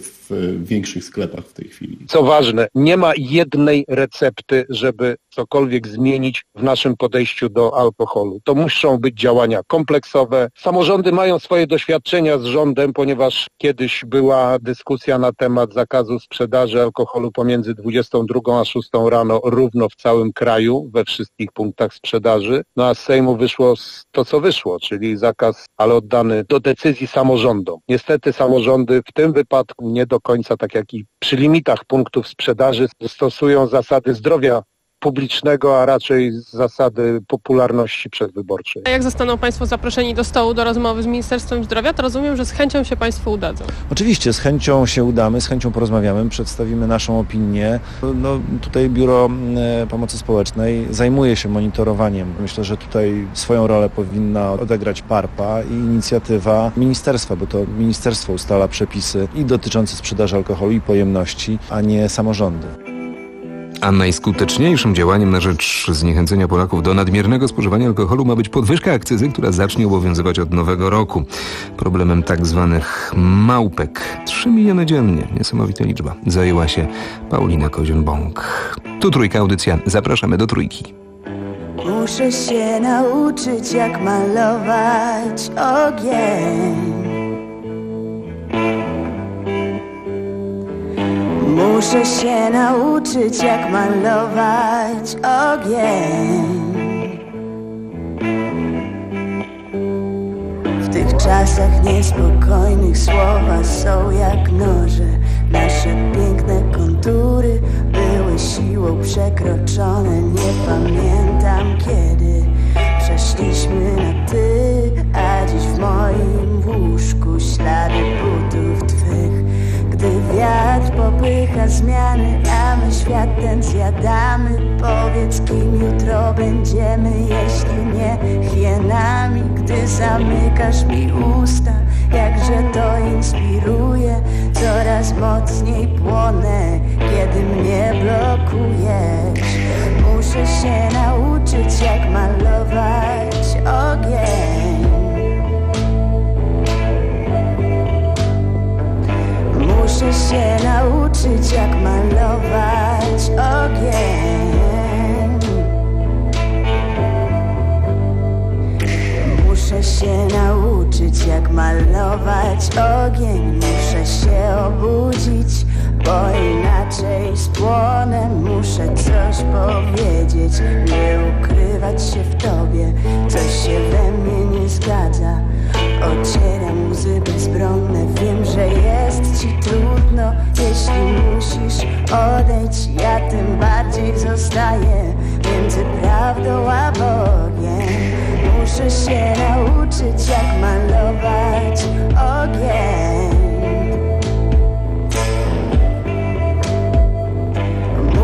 w większych sklepach w tej chwili. Co ważne, nie ma jednej recepty, żeby cokolwiek zmienić w naszym podejściu do alkoholu. To muszą być działania kompleksowe. Samorządy mają swoje doświadczenia z rządem, ponieważ kiedyś była dyskusja na temat zakazu sprzedaży alkoholu pomiędzy dwudziestą drugą a szóstą rano równo w całym kraju, we wszystkich punktach sprzedaży. No a z Sejmu wyszło to, co wyszło, czyli zakaz, ale oddany do decyzji samorządom. Niestety samorządy w tym wypadku nie do końca, tak jak i przy limitach punktów sprzedaży, stosują zasady zdrowia publicznego, a raczej zasady popularności przedwyborczej. A jak zostaną Państwo zaproszeni do stołu do rozmowy z Ministerstwem Zdrowia, to rozumiem, że z chęcią się Państwu udadzą. Oczywiście, z chęcią się udamy, z chęcią porozmawiamy, przedstawimy naszą opinię. No, tutaj Biuro Pomocy Społecznej zajmuje się monitorowaniem. Myślę, że tutaj swoją rolę powinna odegrać PARPA i inicjatywa ministerstwa, bo to ministerstwo ustala przepisy i dotyczące sprzedaży alkoholu i pojemności, a nie samorządy. A najskuteczniejszym działaniem na rzecz zniechęcenia Polaków do nadmiernego spożywania alkoholu ma być podwyżka akcyzy, która zacznie obowiązywać od nowego roku. Problemem tak zwanych małpek. Trzy miliony dziennie. Niesamowita liczba. Zajęła się Paulina Koziun-Bąk. Tu Trójka, audycja. Zapraszamy do Trójki. Muszę się nauczyć, jak malować ogień. Muszę się nauczyć, jak malować ogień. W tych czasach niespokojnych słowa są jak noże. Nasze piękne kontury były siłą przekroczone. Nie pamiętam kiedy przeszliśmy na ty, a dziś w moim łóżku ślady butów twych. Gdy wiatr popycha zmiany, a my świat ten zjadamy. Powiedz, kim jutro będziemy, jeśli nie hienami. Gdy zamykasz mi usta, jakże to inspiruje. Coraz mocniej płonę, kiedy mnie blokujesz. Muszę się nauczyć, jak malować ogień. Muszę się nauczyć, jak malować ogień. Muszę się nauczyć, jak malować ogień. Muszę się obudzić, bo inaczej spłonę. Muszę coś powiedzieć, nie ukrywać się w tobie. Coś się we mnie nie zgadza. Ocieram łzy bezbronne. Wiem, że jest ci trudno. Jeśli musisz odejść, ja tym bardziej zostaję między prawdą a Bogiem. Muszę się nauczyć, jak malować ogień.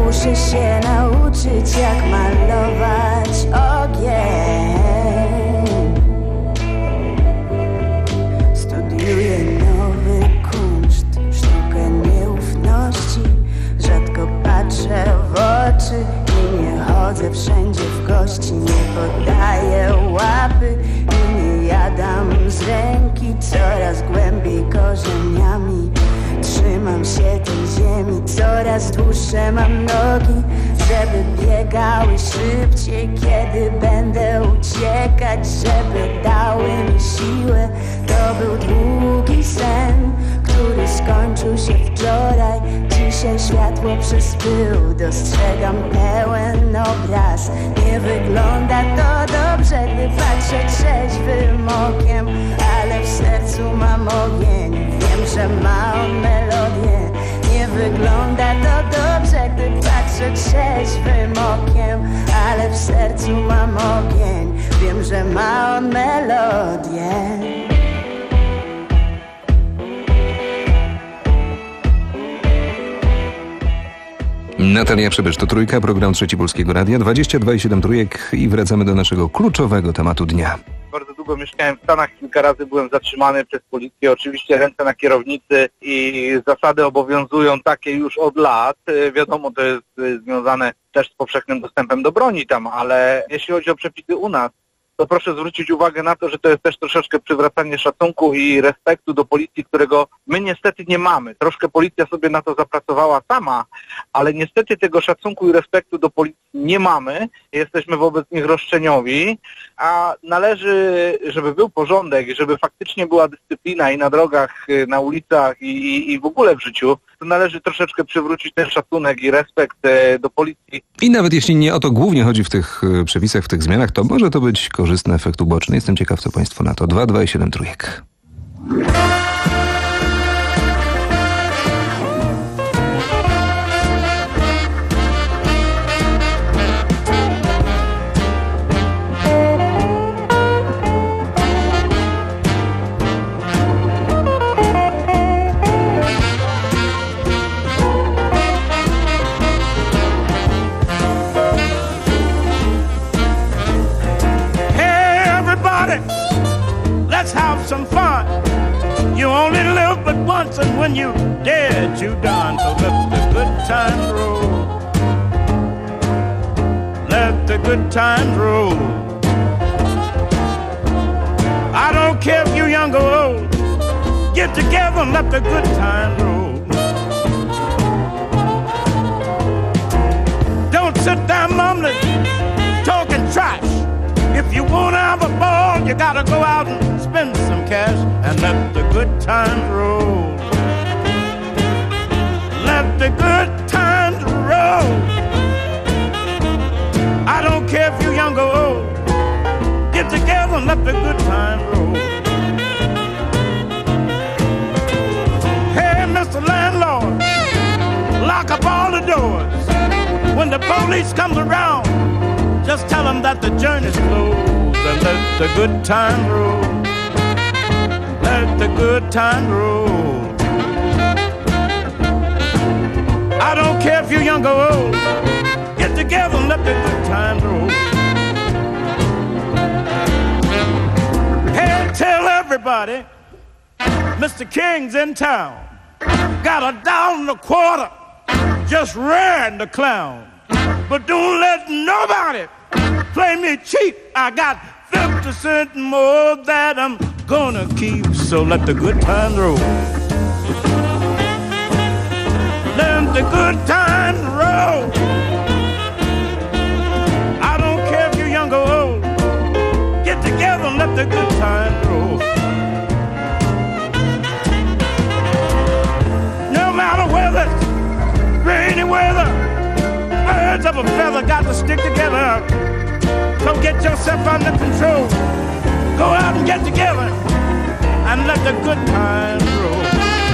nogi coraz głębiej korzeniami. Trzymam się tej ziemi, coraz dłuższe mam nogi, żeby biegały szybciej, kiedy będę uciekać, żeby dały mi siłę. To był długi sen, który skończył się wczoraj. Dzisiaj światło przez pył, dostrzegam pełen obraz. Nie wygląda to dobrze, gdy patrzę trzeźwym okiem, ale w sercu mam ogień, wiem, że ma on melodię. Nie wygląda to dobrze, gdy patrzę trzeźwym okiem, ale w sercu mam ogień, wiem, że ma on melodię. Natalia Przybysz, to Trójka, program Trzeci Polskiego Radia, dwadzieścia dwa i siedem trójek i wracamy do naszego kluczowego tematu dnia. Bardzo długo mieszkałem w Stanach, kilka razy byłem zatrzymany przez policję, oczywiście ręce na kierownicy i zasady obowiązują takie już od lat. Wiadomo, to jest związane też z powszechnym dostępem do broni tam, ale jeśli chodzi o przepisy u nas, to proszę zwrócić uwagę na to, że to jest też troszeczkę przywracanie szacunku i respektu do policji, którego my niestety nie mamy. Troszkę policja sobie na to zapracowała sama, ale niestety tego szacunku i respektu do policji nie mamy. Jesteśmy wobec nich roszczeniowi, a należy, żeby był porządek i żeby faktycznie była dyscyplina i na drogach, na ulicach i, i, i w ogóle w życiu, to należy troszeczkę przywrócić ten szacunek i respekt do policji. I nawet jeśli nie o to głównie chodzi w tych przepisach, w tych zmianach, to może to być korzystny efekt uboczny. Jestem ciekaw, co Państwo na to. dwa dwa i siedem trójek. Some fun. You only live but once, and when you're dead, you're done. So let the good times roll. Let the good times roll. I don't care if you're young or old. Get together and let the good times roll. Don't sit down mumbling, talking trash. If you wanna have a ball, you gotta go out and spend some cash and let the good times roll. Let the good times roll. I don't care if you're young or old. Get together and let the good times roll. Hey, Mister Landlord, lock up all the doors. When the police comes around, just tell them that the journey's closed and let the good time roll. Let the good time roll. I don't care if you're young or old. Get together and let the good times roll. Hey, tell everybody Mister King's in town. Got a dollar and a quarter, just ran the clown. But don't let nobody play me cheap. I got fifty cents more that I'm gonna keep. So let the good times roll. Let the good times roll. I don't care if you're young or old. Get together and let the good times roll. No matter whether it's rainy weather, birds of a feather got to stick together. So get yourself under control. Go out and get together and let the good times roll.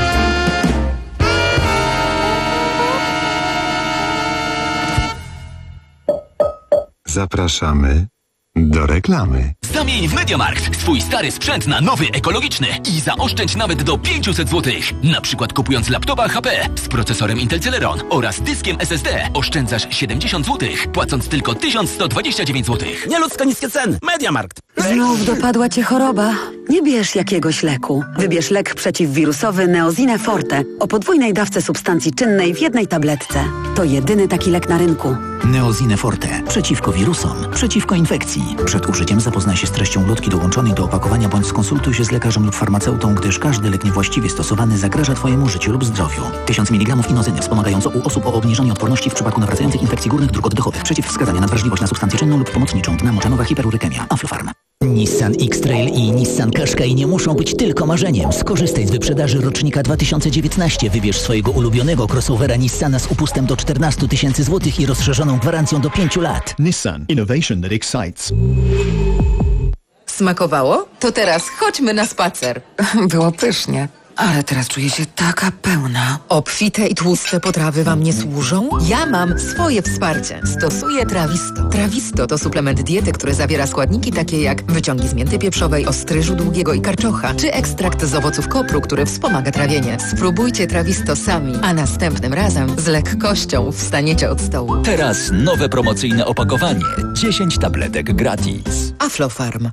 Zapraszamy do reklamy. Zamień w MediaMarkt swój stary sprzęt na nowy, ekologiczny i zaoszczędź nawet do pięćset złotych. Na przykład kupując laptopa H P z procesorem Intel Celeron oraz dyskiem S S D oszczędzasz siedemdziesiąt złotych, płacąc tylko tysiąc sto dwadzieścia dziewięć złotych. Nieludzko niskie ceny. MediaMarkt. Znów dopadła cię choroba. Nie bierz jakiegoś leku. Wybierz lek przeciwwirusowy Neosine Forte o podwójnej dawce substancji czynnej w jednej tabletce. To jedyny taki lek na rynku. Neosine Forte. Przeciwko wirusom. Przeciwko infekcji. Przed użyciem zapoznaj się z treścią ulotki dołączonej do opakowania bądź skonsultuj się z lekarzem lub farmaceutą, gdyż każdy lek niewłaściwie stosowany zagraża Twojemu życiu lub zdrowiu. tysiąc miligramów inozyny wspomagająco u osób o obniżonej odporności w przypadku nawracających infekcji górnych dróg oddechowych. Przeciwwskazania na wrażliwość na substancję czynną lub pomocniczą. Dna moczanowa, hiperurykemia. Aflofarm. Nissan X-Trail i Nissan Qashqai nie muszą być tylko marzeniem. Skorzystaj z wyprzedaży rocznika dwa tysiące dziewiętnaście. Wybierz swojego ulubionego crossovera Nissana z upustem do czternastu tysięcy złotych i rozszerzoną gwarancją do pięciu lat. Nissan. Innovation that excites. Smakowało? To teraz chodźmy na spacer. Było pysznie. Ale teraz czuję się taka pełna. Obfite i tłuste potrawy Wam nie służą? Ja mam swoje wsparcie. Stosuję Trawisto. Trawisto to suplement diety, który zawiera składniki takie jak wyciągi z mięty pieprzowej, ostryżu długiego i karczocha, czy ekstrakt z owoców kopru, który wspomaga trawienie. Spróbujcie Trawisto sami, a następnym razem z lekkością wstaniecie od stołu. Teraz nowe promocyjne opakowanie. dziesięć tabletek gratis. Aflofarm.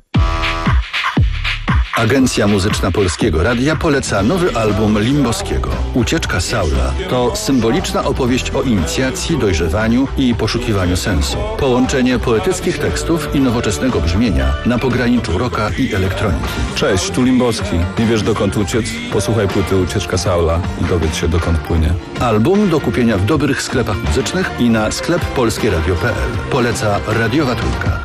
Agencja Muzyczna Polskiego Radia poleca nowy album Limboskiego. Ucieczka Saula to symboliczna opowieść o inicjacji, dojrzewaniu i poszukiwaniu sensu. Połączenie poetyckich tekstów i nowoczesnego brzmienia na pograniczu rocka i elektroniki. Cześć, tu Limboski. Nie wiesz dokąd uciec? Posłuchaj płyty Ucieczka Saula i dowiedz się dokąd płynie. Album do kupienia w dobrych sklepach muzycznych i na sklep polskieradio kropka p l. Poleca Radiowa Trójka.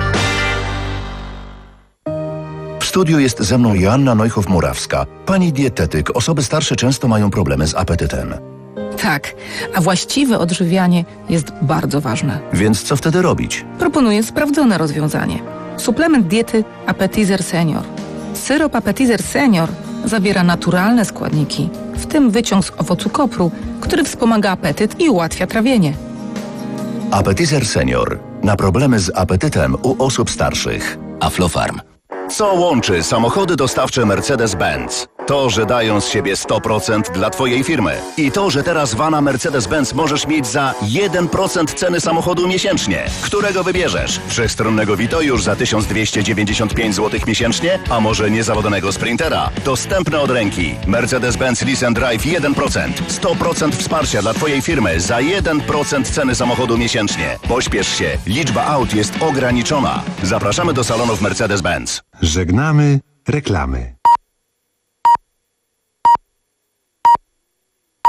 W studiu jest ze mną Joanna Neuchow-Murawska. Pani dietetyk, osoby starsze często mają problemy z apetytem. Tak, a właściwe odżywianie jest bardzo ważne. Więc co wtedy robić? Proponuję sprawdzone rozwiązanie. Suplement diety Appetizer Senior. Syrop Appetizer Senior zawiera naturalne składniki, w tym wyciąg z owocu kopru, który wspomaga apetyt i ułatwia trawienie. Appetizer Senior. Na problemy z apetytem u osób starszych. Aflofarm. Co łączy samochody dostawcze Mercedes-Benz? To, że dają z siebie sto procent dla Twojej firmy. I to, że teraz vana Mercedes-Benz możesz mieć za jeden procent ceny samochodu miesięcznie. Którego wybierzesz? Wszechstronnego Vito już za tysiąc dwieście dziewięćdziesiąt pięć złotych miesięcznie? A może niezawodnego Sprintera? Dostępne od ręki. Mercedes-Benz Lease and Drive jeden procent. sto procent wsparcia dla Twojej firmy za jeden procent ceny samochodu miesięcznie. Pośpiesz się. Liczba aut jest ograniczona. Zapraszamy do salonów Mercedes-Benz. Żegnamy reklamy.